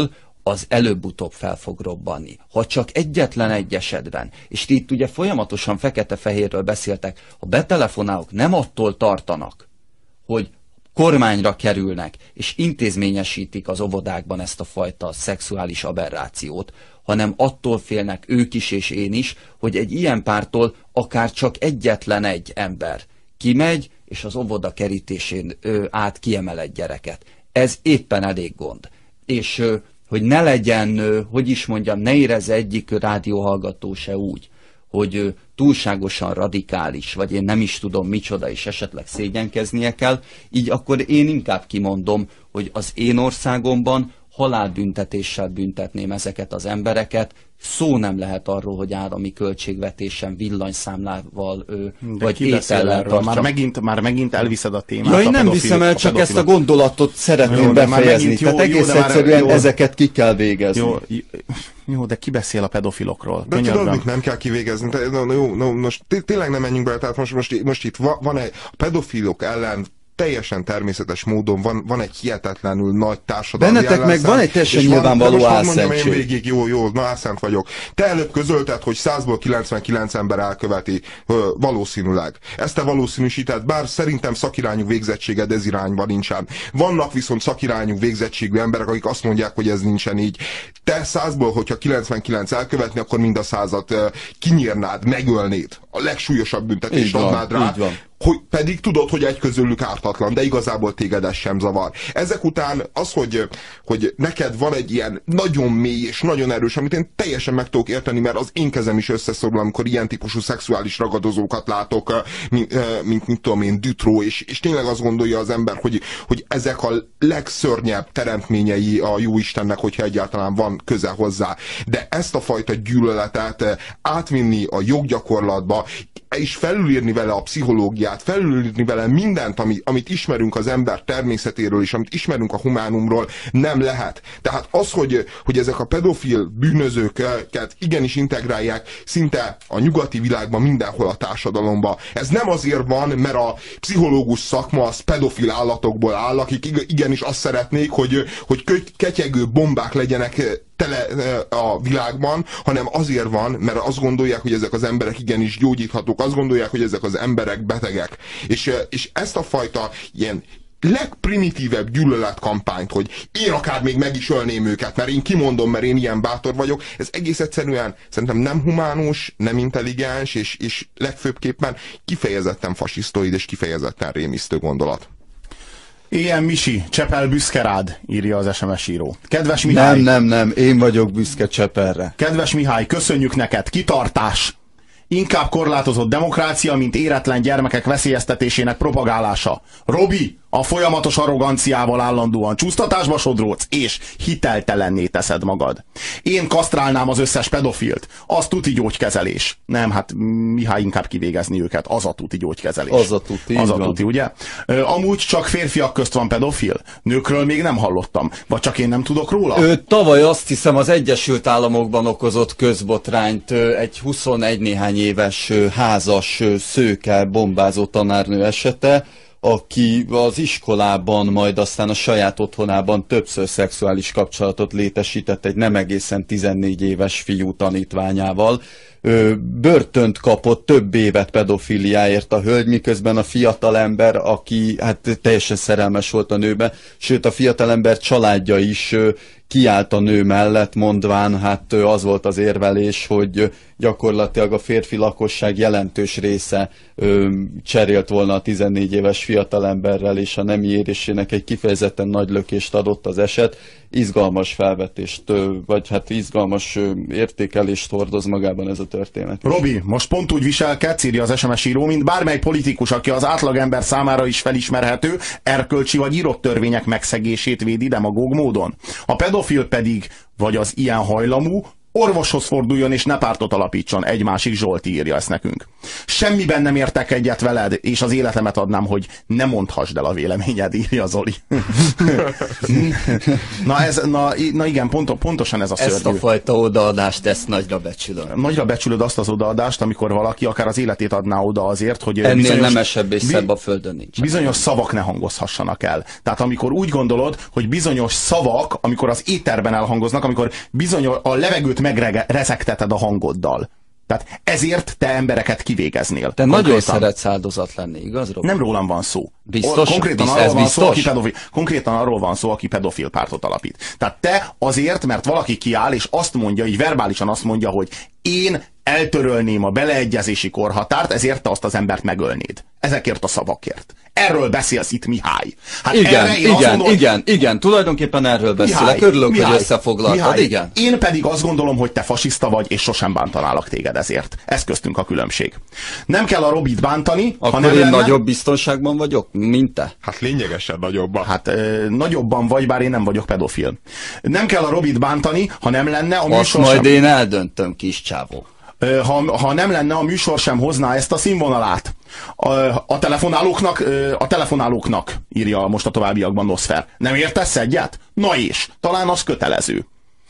az előbb-utóbb fel fog robbanni. Ha csak egyetlen egy esetben, és ti itt ugye folyamatosan fekete-fehérről beszéltek, ha betelefonálok, nem attól tartanak, hogy kormányra kerülnek, és intézményesítik az óvodákban ezt a fajta szexuális aberrációt, hanem attól félnek ők is és én is, hogy egy ilyen pártól akár csak egyetlen egy ember kimegy, és az óvoda kerítésén át kiemel egy gyereket. Ez éppen elég gond. És hogy ne legyen, hogy is mondjam, ne érezze egyik rádióhallgató se úgy, hogy túlságosan radikális, vagy én nem is tudom micsoda, és esetleg szégyenkeznie kell, így akkor én inkább kimondom, hogy az én országomban halálbüntetéssel büntetném ezeket az embereket, szó nem lehet arról, hogy állami költségvetésen villanyszámlával vagy étellel tartsam. Már megint elviszed a témát. Jaj, nem viszem el, csak ezt a gondolatot szeretném befejezni. Tehát egész egyszerűen ezeket ki kell végezni. Jó, de ki beszél a pedofilokról? De tudod, mit nem kell kivégezni? Most tényleg nem menjünk bele, tehát most itt van egy pedofilok ellen teljesen természetes módon van egy hihetetlenül nagy társadalmi bennetek meg van egy teljesen nyilvánvaló álszentség. Én végig, jó, na álszent vagyok. Te előbb közölted, hogy 100-ból 99 ember elköveti, valószínűleg. Ezt te valószínűsíted, bár szerintem szakirányú végzettséged ez irányban nincsen. Vannak viszont szakirányú végzettségű emberek, akik azt mondják, hogy ez nincsen így. Te 100-ból, hogyha 99 elkövetni, akkor mind a 100-at kinyírnád, megölnéd. A legsúlyosabb büntetést adnád rá. Hogy pedig tudod, hogy egy közülük ártatlan, de igazából téged ez sem zavar. Ezek után az, hogy neked van egy ilyen nagyon mély és nagyon erős, amit én teljesen meg tudok érteni, mert az én kezem is összeszorul, amikor ilyen típusú szexuális ragadozókat látok, mint tudom én, Dutroux, és tényleg azt gondolja az ember, hogy ezek a legszörnyebb teremtményei a jóistennek, hogyha egyáltalán van köze hozzá. De ezt a fajta gyűlöletet átvinni a joggyakorlatba, és felülírni vele a pszichológiát, felülírni vele mindent, amit ismerünk az ember természetéről, és amit ismerünk a humánumról, nem lehet. Tehát az, hogy ezek a pedofil bűnözőket igenis integrálják szinte a nyugati világban, mindenhol a társadalomba. Ez nem azért van, mert a pszichológus szakma az pedofil állatokból áll, akik igenis azt szeretnék, hogy ketyegő bombák legyenek tele a világban, hanem azért van, mert azt gondolják, hogy ezek az emberek igenis gyógyíthatók, azt gondolják, hogy ezek az emberek betegek. És ezt a fajta ilyen legprimitívebb gyűlöletkampányt, hogy én akár még meg is ölném őket, mert én kimondom, mert én ilyen bátor vagyok, ez egész egyszerűen szerintem nem humánus, nem intelligens, és legfőbbképpen kifejezetten fasisztoid és kifejezetten rémisztő gondolat. Ilyen Misi, Csepel büszke rád, írja az SMS író. Kedves Mihály. Nem, én vagyok büszke Csepelre. Kedves Mihály, köszönjük neked, kitartás! Inkább korlátozott demokrácia, mint éretlen gyermekek veszélyeztetésének propagálása. Robi, a folyamatos arroganciával állandóan csúsztatásba sodródsz, és hiteltelenné teszed magad. Én kasztrálnám az összes pedofilt. Az tuti gyógykezelés. Nem, hát Mihály inkább kivégezni őket. Az a tuti gyógykezelés. Az a tuti, ugye? Amúgy csak férfiak közt van pedofil. Nőkről még nem hallottam. Vagy csak én nem tudok róla? Tavaly azt hiszem az Egyesült Államokban okozott közbotrányt egy 21 néhány éves házas szőke bombázó tanárnő esete, aki az iskolában, majd aztán a saját otthonában többször szexuális kapcsolatot létesített egy nem egészen 14 éves fiú tanítványával. Börtönt kapott több évet pedofiliáért a hölgy, miközben a fiatalember, aki hát teljesen szerelmes volt a nőbe, sőt a fiatalember családja is kiállt a nő mellett, mondván, hát az volt az érvelés, hogy gyakorlatilag a férfi lakosság jelentős része cserélt volna a 14 éves fiatalemberrel, és a nemi érésének egy kifejezetten nagy lökést adott az eset. Izgalmas felvetést, vagy hát izgalmas értékelést hordoz magában ez a történet. Robi, most pont úgy viselkedsz, írja az SMS író, mint bármely politikus, aki az átlagember számára is felismerhető, erkölcsi vagy írott törvények megszegését védi demagóg módon. A pedofil pedig vagy az ilyen hajlamú, orvoshoz forduljon és ne pártot alapítson. Egy másik Zsolti írja ezt nekünk. Semmiben nem értek egyet veled, és az életemet adnám, hogy ne mondhassd el a véleményed, írja Zoli. na igen, pontosan ez a szörnyű. Ezt a fajta odaadást, ezt nagyra becsülöm. Nagyra becsülöd azt az odaadást, amikor valaki akár az életét adná oda azért, hogy ennél nemesebb és szebb a földön nincs. Bizonyos szavak ne hangozhassanak el. Tehát amikor úgy gondolod, hogy bizonyos szavak, amikor az éterben elhangoznak, amikor bizonyos a levegőt megrezegteted a hangoddal. Tehát ezért te embereket kivégeznél. Te nagyon szeretsz áldozat lenni, igaz, Robi? Nem rólam van szó. Biztos? Konkrétan arról van szó, aki pedofil pártot alapít. Tehát te azért, mert valaki kiáll, és azt mondja, így verbálisan azt mondja, hogy én eltörölném a beleegyezési korhatárt, ezért te azt az embert megölnéd. Ezekért a szavakért. Erről beszélsz itt, Mihály. Hát igen, tulajdonképpen erről beszélek. Örülök, hogy összefoglaltad, igen. Én pedig azt gondolom, hogy te fasiszta vagy, és sosem bántanálak téged ezért. Ez köztünk a különbség. Nem kell a Robit bántani, akkor hanem én nagyobb biztonságban vagyok, mint te? Hát lényegesen nagyobban. Hát nagyobban vagy, bár én nem vagyok pedofil. Nem kell a Robit bántani, ha nem lenne a műsor azt majd én eldöntöm, kis csávó. Ha nem lenne, a műsor sem hozná ezt a színvonalát. A telefonálóknak, írja most a továbbiakban Noszfer. Nem értesz egyet? Na és, talán az kötelező.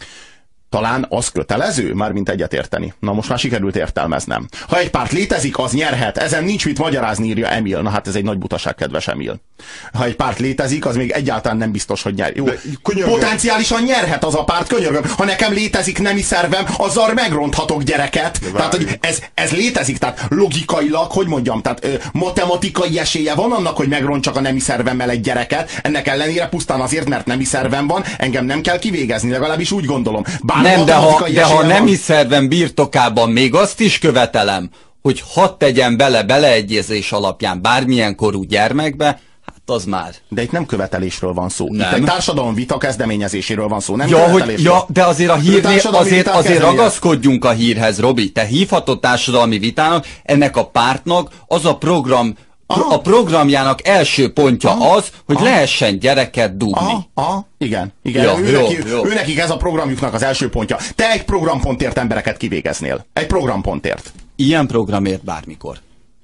Talán az kötelező? Mármint egyetérteni. Na most már sikerült értelmeznem. Ha egy párt létezik, az nyerhet. Ezen nincs mit magyarázni, írja Emil. Na hát ez egy nagy butaság, kedves Emil. Ha egy párt létezik, az még egyáltalán nem biztos, hogy nyer. Jó, potenciálisan nyerhet az a párt, könyörgöm. Ha nekem létezik nemi szervem, azzal megronthatok gyereket. Tehát, hogy ez létezik, tehát logikailag, hogy mondjam, tehát matematikai esélye van annak, hogy megrontsak a nemi szervemmel egy gyereket. Ennek ellenére pusztán azért, mert nemi szervem van, engem nem kell kivégezni, legalábbis úgy gondolom. Nem, de ha nemi szervem birtokában még azt is követelem, hogy hadd tegyen beleegyezés alapján bármilyen korú gyermekbe, hát az már. De itt nem követelésről van szó. Nem. Itt egy társadalom vita kezdeményezéséről van szó, nem de azért a hírnél, azért ragaszkodjunk a hírhez, Robi. Te hívhatod társadalmi vitának, ennek a pártnak az a program, a programjának első pontja az, hogy lehessen gyereket dugni. Igen. Őnekik ez a programjuknak az első pontja. Te egy programpontért embereket kivégeznél. Egy programpontért. Ilyen programért bármikor.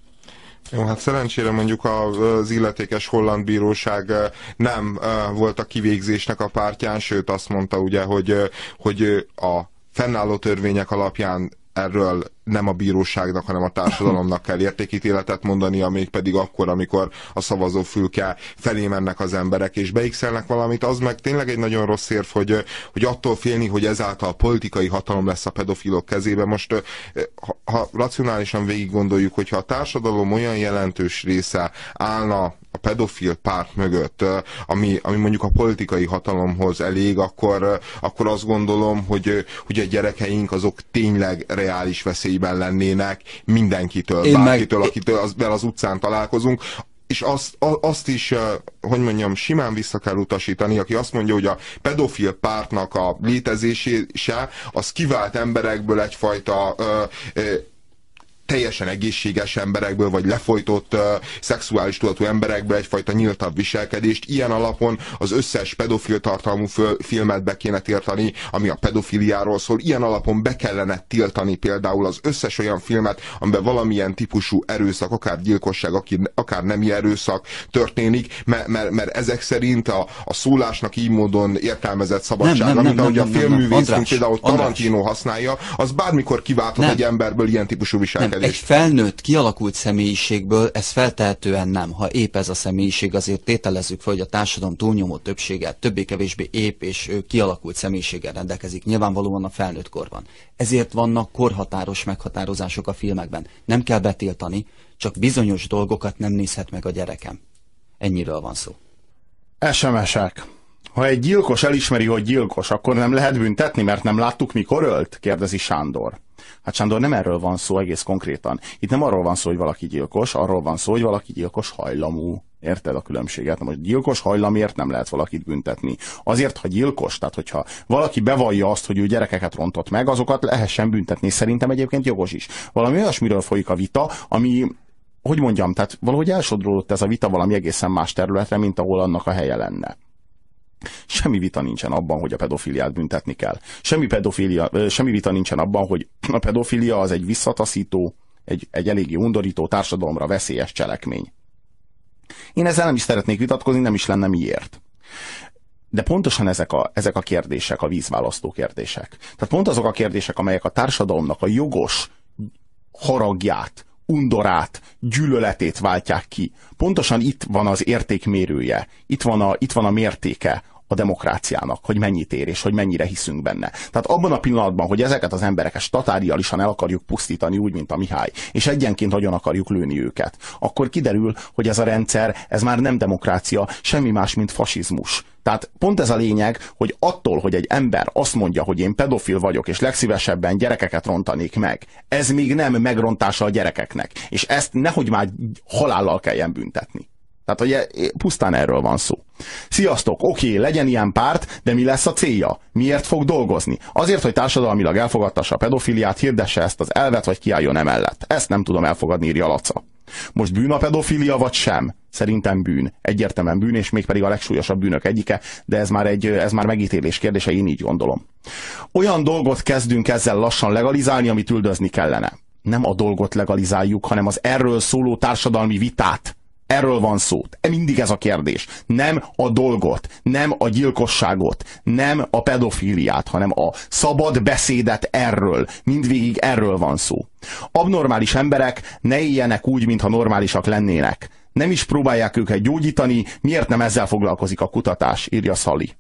Jó, hát szerencsére mondjuk az illetékes holland bíróság nem volt a kivégzésnek a pártján, sőt azt mondta ugye, hogy a fennálló törvények alapján erről nem a bíróságnak, hanem a társadalomnak kell értékítéletet mondania, mégpedig akkor, amikor a szavazófülke felé mennek az emberek, és beixelnek valamit, az meg tényleg egy nagyon rossz érv, hogy attól félni, hogy ezáltal politikai hatalom lesz a pedofilok kezében. Most, ha racionálisan végig gondoljuk, hogyha a társadalom olyan jelentős része állna a pedofil párt mögött, ami mondjuk a politikai hatalomhoz elég, akkor azt gondolom, hogy a gyerekeink azok tényleg reális veszélyben lennének mindenkitől, bárkitől, akitől az utcán találkozunk. És azt is, hogy mondjam, simán vissza kell utasítani, aki azt mondja, hogy a pedofil pártnak a létezése, az kivált emberekből egyfajta teljesen egészséges emberekből, vagy lefolytott szexuális tudatú emberekből egyfajta nyíltabb viselkedést. Ilyen alapon az összes pedofil tartalmú filmet be kéne tiltani, ami a pedofiliáról szól. Ilyen alapon be kellene tiltani például az összes olyan filmet, amiben valamilyen típusú erőszak, akár gyilkosság, akár nemi erőszak történik, mert ezek szerint a szólásnak így módon értelmezett szabadsága, mint ahogy a filmművészünk például Tarantino használja, az bármikor kiválthat egy emberből ilyen típusú viselkedést. Egy felnőtt, kialakult személyiségből ez feltehetően nem. Ha épp ez a személyiség, azért tételezzük fel, hogy a társadalom túlnyomó többsége többé-kevésbé épp és kialakult személyiséggel rendelkezik, nyilvánvalóan a felnőtt korban. Ezért vannak korhatáros meghatározások a filmekben. Nem kell betiltani, csak bizonyos dolgokat nem nézhet meg a gyerekem. Ennyiről van szó. SMS-ek. Ha egy gyilkos elismeri, hogy gyilkos, akkor nem lehet büntetni, mert nem láttuk, mikor ölt? Kérdezi Sándor. Hát Sándor, nem erről van szó egész konkrétan. Itt nem arról van szó, hogy valaki gyilkos, arról van szó, hogy valaki gyilkos hajlamú. Érted a különbséget? Most gyilkos hajlamért nem lehet valakit büntetni. Azért, ha gyilkos, tehát hogyha valaki bevallja azt, hogy ő gyerekeket rontott meg, azokat lehessen büntetni. Szerintem egyébként jogos is. Valami olyasmiről folyik a vita, ami, hogy mondjam, tehát valahogy elsodródott ez a vita valami egészen más területre, mint ahol annak a helye lenne. Semmi vita nincsen abban, hogy a pedofiliát büntetni kell. Semmi vita nincsen abban, hogy a pedofilia az egy visszataszító, egy eléggé undorító, társadalomra veszélyes cselekmény. Én ezzel nem is szeretnék vitatkozni, nem is lenne miért. De pontosan ezek a kérdések, a vízválasztó kérdések. Tehát pont azok a kérdések, amelyek a társadalomnak a jogos haragját, undorát, gyűlöletét váltják ki. Pontosan itt van az értékmérője, itt van a mértéke a demokráciának, hogy mennyit ér, és hogy mennyire hiszünk benne. Tehát abban a pillanatban, hogy ezeket az embereket statárialisan el akarjuk pusztítani, úgy, mint a Mihály, és egyenként nagyon akarjuk lőni őket, akkor kiderül, hogy ez a rendszer, ez már nem demokrácia, semmi más, mint fasizmus. Tehát pont ez a lényeg, hogy attól, hogy egy ember azt mondja, hogy én pedofil vagyok, és legszívesebben gyerekeket rontanék meg, ez még nem megrontása a gyerekeknek. És ezt nehogy már halállal kelljen büntetni. Tehát, hogy pusztán erről van szó. Sziasztok, oké, legyen ilyen párt, de mi lesz a célja? Miért fog dolgozni? Azért, hogy társadalmilag elfogadtassa a pedofiliát, hirdesse ezt az elvet, vagy kiálljon emellett. Ezt nem tudom elfogadni, írja Laca. Most bűn a pedofilia, vagy sem? Szerintem bűn. Egyértelműen bűn, és mégpedig a legsúlyosabb bűnök egyike, de ez már megítélés kérdése, én így gondolom. Olyan dolgot kezdünk ezzel lassan legalizálni, amit üldözni kellene. Nem a dolgot legalizáljuk, hanem az erről szóló társadalmi vitát. Erről van szó. Mindig ez a kérdés. Nem a dolgot, nem a gyilkosságot, nem a pedofiliát, hanem a szabad beszédet erről. Mindvégig erről van szó. Abnormális emberek ne éljenek úgy, mintha normálisak lennének. Nem is próbálják őket gyógyítani, miért nem ezzel foglalkozik a kutatás, írja Szali.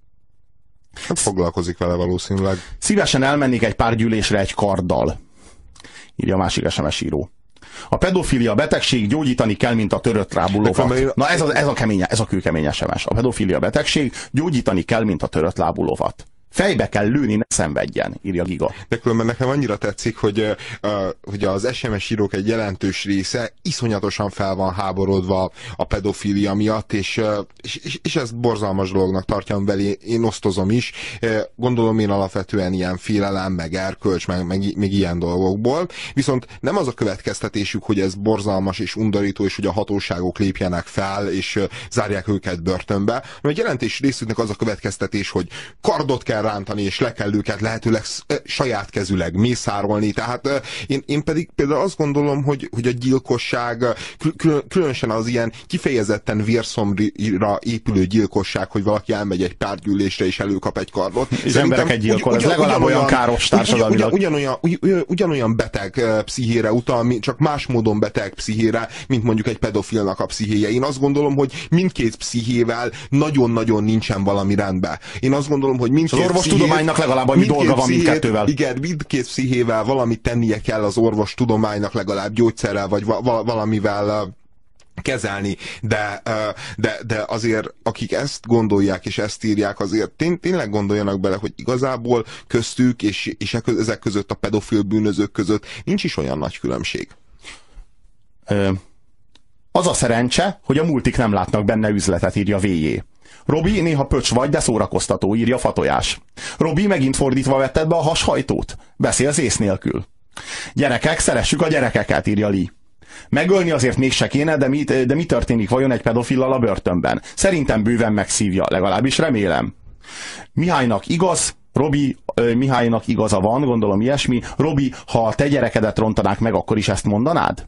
Nem foglalkozik vele valószínűleg. Szívesen elmennék egy pár gyűlésre egy karddal, írja a másik SMS író. A pedofilia betegség, gyógyítani kell, mint a törött lábú lovat. Na ez a kőkemény SMS. A pedofilia betegség, gyógyítani kell, mint a törött lábú lovat. Fejbe kell lőni, ne szenvedjen, írja Giga. De különben nekem annyira tetszik, hogy az SMS írók egy jelentős része iszonyatosan fel van háborodva a pedofilia miatt, és ezt borzalmas dolognak tartjam belé, én osztozom is. Gondolom én alapvetően ilyen félelem, meg erkölcs, meg ilyen dolgokból. Viszont nem az a következtetésük, hogy ez borzalmas és undorító, és hogy a hatóságok lépjenek fel, és zárják őket börtönbe, hanem egy jelentős részüknek az a következtetés, hogy kardot kell rántani, és le kell őket lehetőleg saját kezüleg mészárolni. Tehát én pedig például azt gondolom, hogy a gyilkosság, különösen az ilyen kifejezetten vérszomra épülő gyilkosság, hogy valaki elmegy egy pártgyűlésre és előkap egy kardot. És embereket gyilkol, ez legalább olyan káros társadalmilag. Ugyanolyan beteg pszichére utal, csak más módon beteg pszichére, mint mondjuk egy pedofilnak a pszichéje. Én azt gondolom, hogy mindkét pszichével nagyon-nagyon nincsen valami rendben. Én azt gondolom, hogy mindkét orvostudománynak legalább annyi dolga van mindkettővel. Igen, mindkét pszichével valamit tennie kell az orvostudománynak, legalább gyógyszerrel, vagy valamivel kezelni, de azért akik ezt gondolják és ezt írják, azért tényleg gondoljanak bele, hogy igazából köztük és ezek között a pedofil bűnözők között nincs is olyan nagy különbség. Az a szerencse, hogy a multik nem látnak benne üzletet, írja VJ. Robi, néha pöcs vagy, de szórakoztató, írja Fatojás. Robi, megint fordítva vetted be a hashajtót? Beszélsz ész nélkül. Gyerekek, szeressük a gyerekeket, írja Lee. Megölni azért mégse kéne, de mi történik vajon egy pedofillal a börtönben? Szerintem bőven megszívja, legalábbis remélem. Mihálynak igaz, Robi, Mihálynak igaza van, gondolom ilyesmi. Robi, ha te gyerekedet rontanák meg, akkor is ezt mondanád?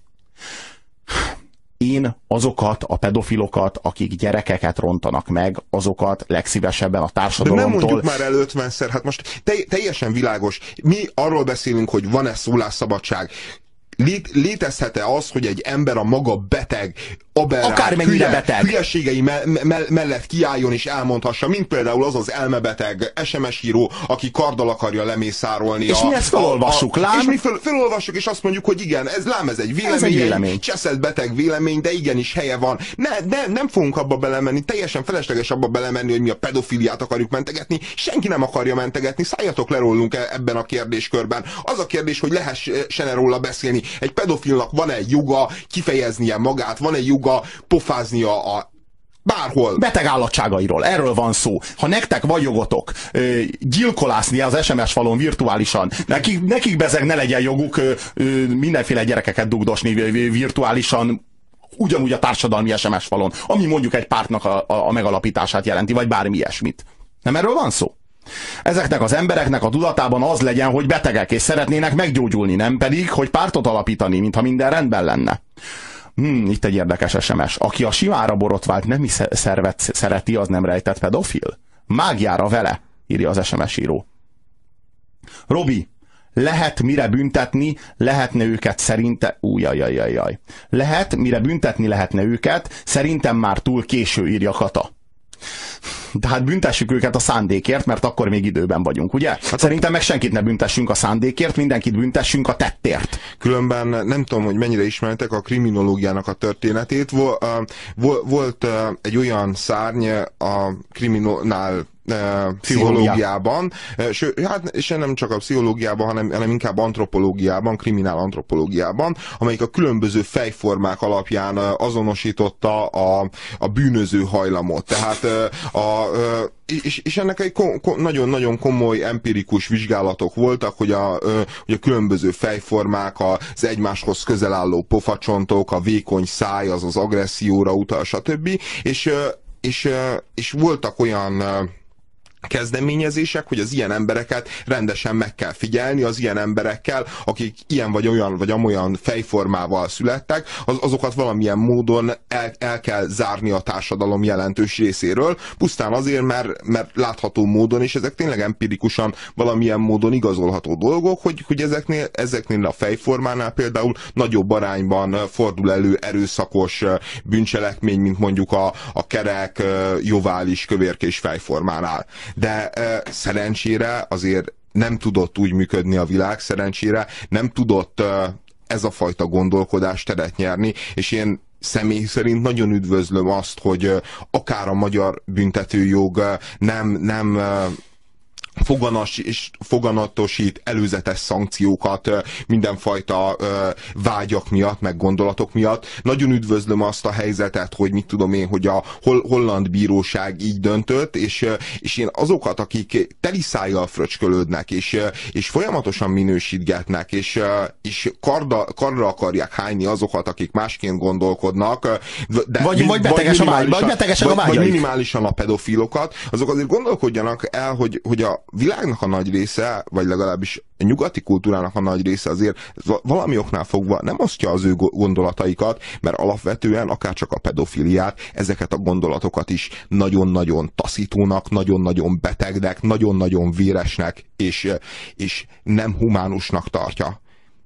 Én azokat a pedofilokat, akik gyerekeket rontanak meg, azokat legszívesebben a társadalomtól... De nem mondjuk már el 50-szer, hát most teljesen világos. Mi arról beszélünk, hogy van-e szólásszabadság. Létezhet-e az, hogy egy ember a maga beteg, hülyeségei mellett kiálljon és elmondhassa, mint például az elmebeteg SMS író, aki karddal akarja lemészárolni. És mi ezt felolvassuk, lám? És mi felolvassuk, és azt mondjuk, hogy igen, ez egy vélemény, egy cseszett beteg vélemény, de igenis helye van. Nem fogunk abba belemenni, teljesen felesleges abba belemenni, hogy mi a pedofiliát akarjuk mentegetni. Senki nem akarja mentegetni, szálljatok le rólunk ebben a kérdéskörben. Az a kérdés, hogy lehessen-e róla beszélni. Egy pedofilnak van-e joga kifejeznie magát, van-e joga pofáznia a bárhol. Beteg állatságairól, erről van szó. Ha nektek vagy jogotok gyilkolászni az SMS falon virtuálisan, nekik bezeg ne legyen joguk mindenféle gyerekeket dugdosni virtuálisan ugyanúgy a társadalmi SMS falon, ami mondjuk egy pártnak a megalapítását jelenti, vagy bármi ilyesmit. Nem erről van szó? Ezeknek az embereknek a tudatában az legyen, hogy betegek, és szeretnének meggyógyulni, nem pedig, hogy pártot alapítani, mintha minden rendben lenne. Itt egy érdekes SMS. Aki a simára borotvált nemi szervet szereti, az nem rejtett pedofil? Mágiára vele, írja az SMS író. Robi, lehet mire büntetni, lehetne őket szerinte... Lehet mire büntetni lehetne őket, szerintem már túl késő, írja Kata. Tehát büntessük őket a szándékért, mert akkor még időben vagyunk, ugye? Hát szerintem meg senkit ne büntessünk a szándékért, mindenkit büntessünk a tettért. Különben nem tudom, hogy mennyire ismertek a kriminológiának a történetét. Volt egy olyan szárny a kriminálnál pszichológiában, és nem csak a pszichológiában, hanem inkább antropológiában, kriminál antropológiában, amelyik a különböző fejformák alapján azonosította a bűnöző hajlamot. Tehát és ennek egy nagyon-nagyon komoly empirikus vizsgálatok voltak, hogy a különböző fejformák, az egymáshoz közel álló pofacsontok, a vékony száj, az agresszióra utal, stb. És voltak olyan kezdeményezések, hogy az ilyen embereket rendesen meg kell figyelni, az ilyen emberekkel, akik ilyen vagy olyan vagy amolyan fejformával születtek, azokat valamilyen módon el kell zárni a társadalom jelentős részéről, pusztán azért, mert látható módon, és ezek tényleg empirikusan valamilyen módon igazolható dolgok, hogy ezeknél a fejformánál például nagyobb arányban fordul elő erőszakos bűncselekmény, mint mondjuk a kerek, jovális, kövérkés fejformánál. De szerencsére azért nem tudott úgy működni a világ, szerencsére nem tudott ez a fajta gondolkodás teret nyerni, és én személy szerint nagyon üdvözlöm azt, hogy akár a magyar büntetőjog nem foganatosít előzetes szankciókat mindenfajta vágyak miatt, meg gondolatok miatt. Nagyon üdvözlöm azt a helyzetet, hogy mit tudom én, hogy a holland bíróság így döntött, és én azokat, akik teliszájjal fröcskölődnek, és folyamatosan minősítgetnek, és karra akarják hányni azokat, akik másként gondolkodnak, de vagy betegesen a vágyaik. Vagy minimálisan a pedofilokat, azok azért gondolkodjanak el, hogy a világnak a nagy része, vagy legalábbis a nyugati kultúrának a nagy része azért valami oknál fogva nem osztja az ő gondolataikat, mert alapvetően akárcsak a pedofiliát, ezeket a gondolatokat is nagyon-nagyon taszítónak, nagyon-nagyon betegnek, nagyon-nagyon véresnek, és nem humánusnak tartja.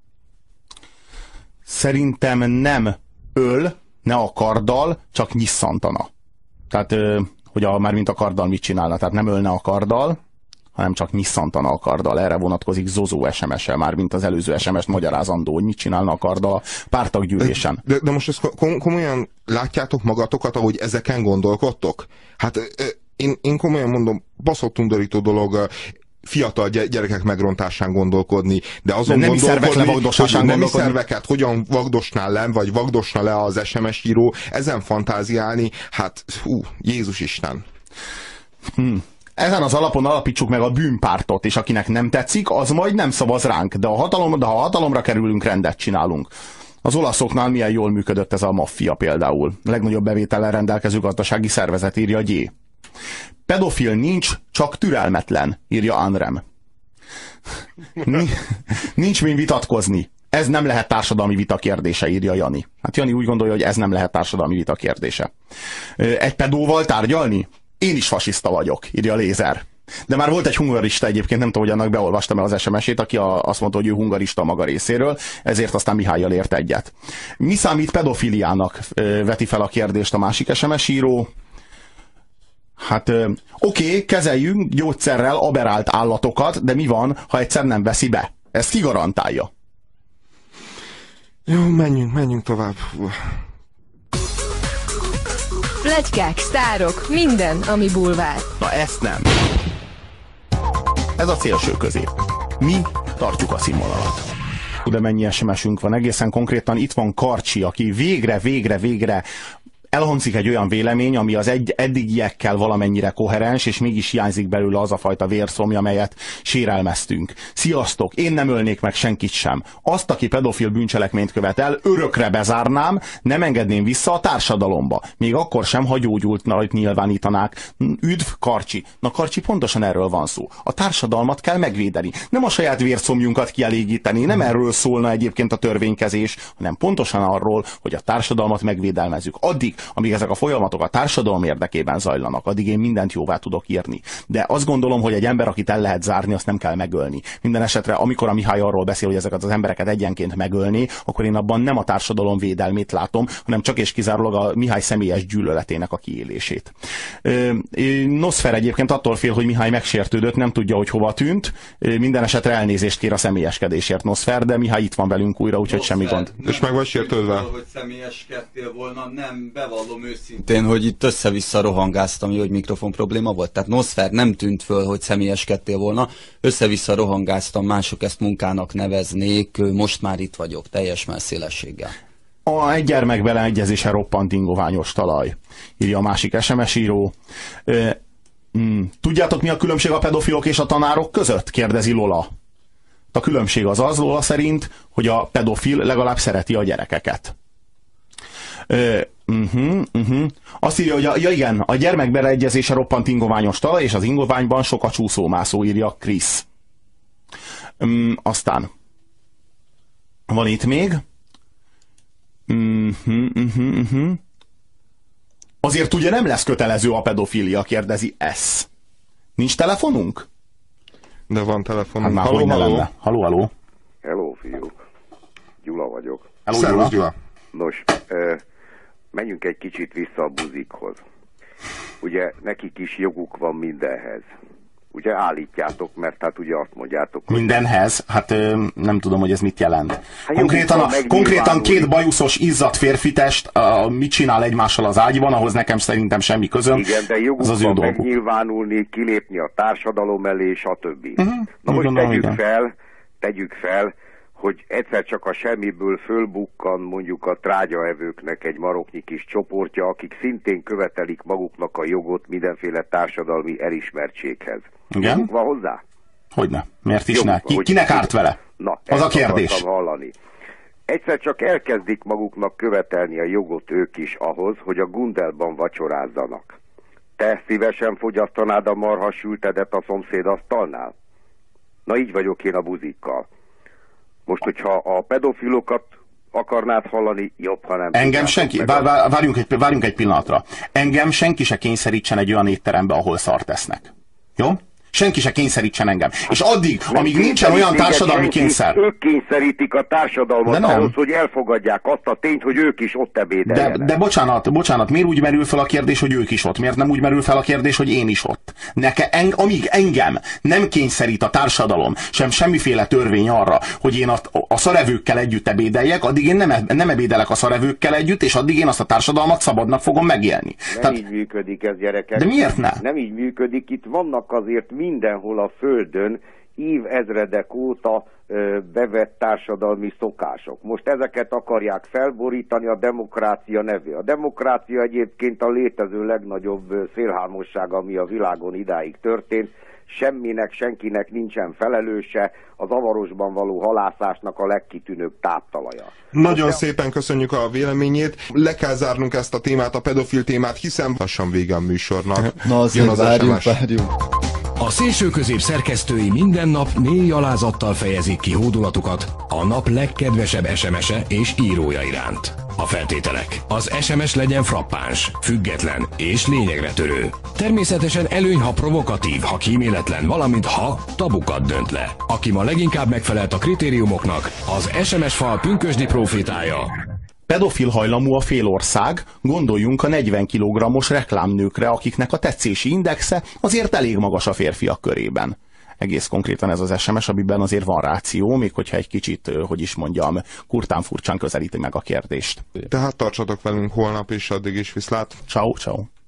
Szerintem nem öl, ne a karddal, csak nyisszantana. Tehát, hogy mármint a karddal mit csinálna, tehát nem ölne a karddal, hanem csak nyisszantana a karddal. Erre vonatkozik Zozó SMS-e, mármint az előző SMS-t magyarázandó, hogy mit csinálna a karddal a párttaggyűlésen. De most ezt komolyan látjátok magatokat, ahogy ezeken gondolkodtok? Hát én komolyan mondom, baszott undorító dolog fiatal gyerekek megrontásán gondolkodni, de azon nem gondolkodni, hogy nemi szerveket hogyan vagdosná le, vagy vagdosna le az SMS író, ezen fantáziálni, hát Jézus Isten. Ezen az alapon alapítsuk meg a bűnpártot, és akinek nem tetszik, az majd nem szavaz ránk, de ha hatalomra kerülünk, rendet csinálunk. Az olaszoknál milyen jól működött ez a maffia például. A legnagyobb bevétellel rendelkező gazdasági szervezet, írja G. Pedofil nincs, csak türelmetlen, írja Anrem. Nincs min vitatkozni. Ez nem lehet társadalmi vita kérdése, írja Jani. Hát Jani úgy gondolja, hogy ez nem lehet társadalmi vita kérdése. Egy pedóval tárgyalni? Én is fasiszta vagyok, írja Lézer. De már volt egy hungarista egyébként, nem tudom, hogy annak beolvastam el az SMS-ét, aki azt mondta, hogy ő hungarista maga részéről, ezért aztán Mihályjal ért egyet. Mi számít pedofiliának, veti fel a kérdést a másik SMS író. Hát oké, kezeljünk gyógyszerrel aberált állatokat, de mi van, ha egyszer nem veszi be? Ezt ki garantálja? Jó, menjünk tovább. Pletykák, sztárok, minden, ami bulvár. Na ezt nem. Ez a szélső közép. Mi tartjuk a színvonalat. De mennyi SMS-ünk van? Egészen konkrétan itt van Karcsi, aki végre elhangzik egy olyan vélemény, ami az eddigiekkel valamennyire koherens, és mégis hiányzik belőle az a fajta vérszomja, amelyet sérelmeztünk. Sziasztok, én nem ölnék meg senkit sem. Azt, aki pedofil bűncselekményt követel, örökre bezárnám, nem engedném vissza a társadalomba. Még akkor sem, ha gyógyultnak nyilvánítanák. Üdv, Karcsi. Na, Karcsi, pontosan erről van szó. A társadalmat kell megvédeni. Nem a saját vérszomjunkat kielégíteni, nem erről szólna egyébként a törvénykezés, hanem pontosan arról, hogy a társadalmat megvédelmezzük. Addig, amíg ezek a folyamatok a társadalom érdekében zajlanak, addig én mindent jóvá tudok írni. De azt gondolom, hogy egy ember, akit el lehet zárni, azt nem kell megölni. Minden esetre, amikor a Mihály arról beszél, hogy ezeket az embereket egyenként megölni, akkor én abban nem a társadalom védelmét látom, hanem csak és kizárólag a Mihály személyes gyűlöletének a kiélését. Noszfer egyébként attól fél, hogy Mihály megsértődött, nem tudja, hogy hova tűnt. Minden esetre elnézést kér a személyeskedésért Noszfer, de Mihály itt van velünk újra, úgyhogy semmi gond. És meg vagy sértődve? Hogy személyeskedtél volna, nem, bevallom őszintén, hogy itt össze-vissza rohangáztam, hogy mikrofon probléma volt. Tehát Noszfer nem tűnt föl, hogy személyeskedtél volna, össze-vissza rohangáztam, mások ezt munkának neveznék, most már itt vagyok, teljes messzélességgel. Egy gyermek beleegyezése roppant ingoványos talaj, írja a másik SMS író. Tudjátok, mi a különbség a pedofilok és a tanárok között? Kérdezi Lola. A különbség az Lola szerint, hogy a pedofil legalább szereti a gyerekeket. Azt írja, hogy igen, a gyermek beleegyezése roppant ingoványos talaj, és az ingoványban sok a csúszómászó, írja Krisz. Aztán van itt még. Azért ugye nem lesz kötelező a pedofilia, kérdezi S. Nincs telefonunk? De van telefonunk. Hát már haló. Haló. Hello, fiúk. Gyula vagyok. Szervusz, Gyula. Nos, menjünk egy kicsit vissza a buzikhoz. Ugye nekik is joguk van mindenhez. Ugye állítjátok, mert hát ugye azt mondjátok, hogy... Mindenhez? Hát nem tudom, hogy ez mit jelent. Hát konkrétan két bajuszos, izzadt férfitest mit csinál egymással az ágyban, ahhoz nekem szerintem semmi közöm. Igen, de joguk van megnyilvánulni, kilépni a társadalom elé, stb. Na most tegyük fel, hogy egyszer csak a semmiből fölbukkan mondjuk a trágyaevőknek egy maroknyi kis csoportja, akik szintén követelik maguknak a jogot mindenféle társadalmi elismertséghez. Igen? Joguk van hozzá? Hogyne. Miért is ne? Kinek árt vele? Na, az a kérdés. Hallani. Egyszer csak elkezdik maguknak követelni a jogot ők is ahhoz, hogy a Gundelban vacsorázzanak. Te szívesen fogyasztanád a marhasültedet a szomszéd asztalnál? Na így vagyok én a buzikkal. Most, hogyha a pedofilokat akarnád hallani, jobb, ha nem. Engem senki, várjunk egy pillanatra. Engem senki se kényszerítsen egy olyan étterembe, ahol szart esznek. Jó? Senki se kényszerítsen engem. És addig, amíg nincsen olyan társadalmi kényszer. Ők kényszerítik a társadalmat ahhoz, hogy elfogadják azt a tényt, hogy ők is ott ebédeljenek. De bocsánat, miért úgy merül fel a kérdés, hogy ők is ott? Miért nem úgy merül fel a kérdés, hogy én is ott? Amíg engem nem kényszerít a társadalom, semmiféle törvény arra, hogy én a szarevőkkel együtt ebédeljek, addig én nem ebédelek a szarevőkkel együtt, és addig én azt a társadalmat szabadnak fogom megélni. Nem így működik ez, gyerekek. De miért ne? Nem így működik, itt vannak azért mindenhol a földön évezredek óta bevett társadalmi szokások. Most ezeket akarják felborítani a demokrácia nevé. A demokrácia egyébként a létező legnagyobb szélhámosság, ami a világon idáig történt. Semminek, senkinek nincsen felelőse, a zavarosban való halászásnak a legkitűnőbb táptalaja. Nagyon szépen köszönjük a véleményét. Le kell zárnunk ezt a témát, a pedofil témát, hiszen lassan vége a műsornak. Na azért várjunk. A szélsőközép szerkesztői minden nap mély alázattal fejezik ki hódolatukat a nap legkedvesebb SMS-e és írója iránt. A feltételek: az SMS legyen frappáns, független és lényegre törő. Természetesen előny, ha provokatív, ha kíméletlen, valamint ha tabukat dönt le. Aki ma leginkább megfelelt a kritériumoknak, az SMS fal pünkösdi profétája. Pedofil hajlamú a félország, gondoljunk a 40 kg-os reklámnőkre, akiknek a tetszési indexe azért elég magas a férfiak körében. Egész konkrétan ez az SMS, amiben azért van ráció, még hogyha egy kicsit, kurtán furcsán közelíti meg a kérdést. Tehát tartsatok velünk holnap is, addig is viszlát. Ciao.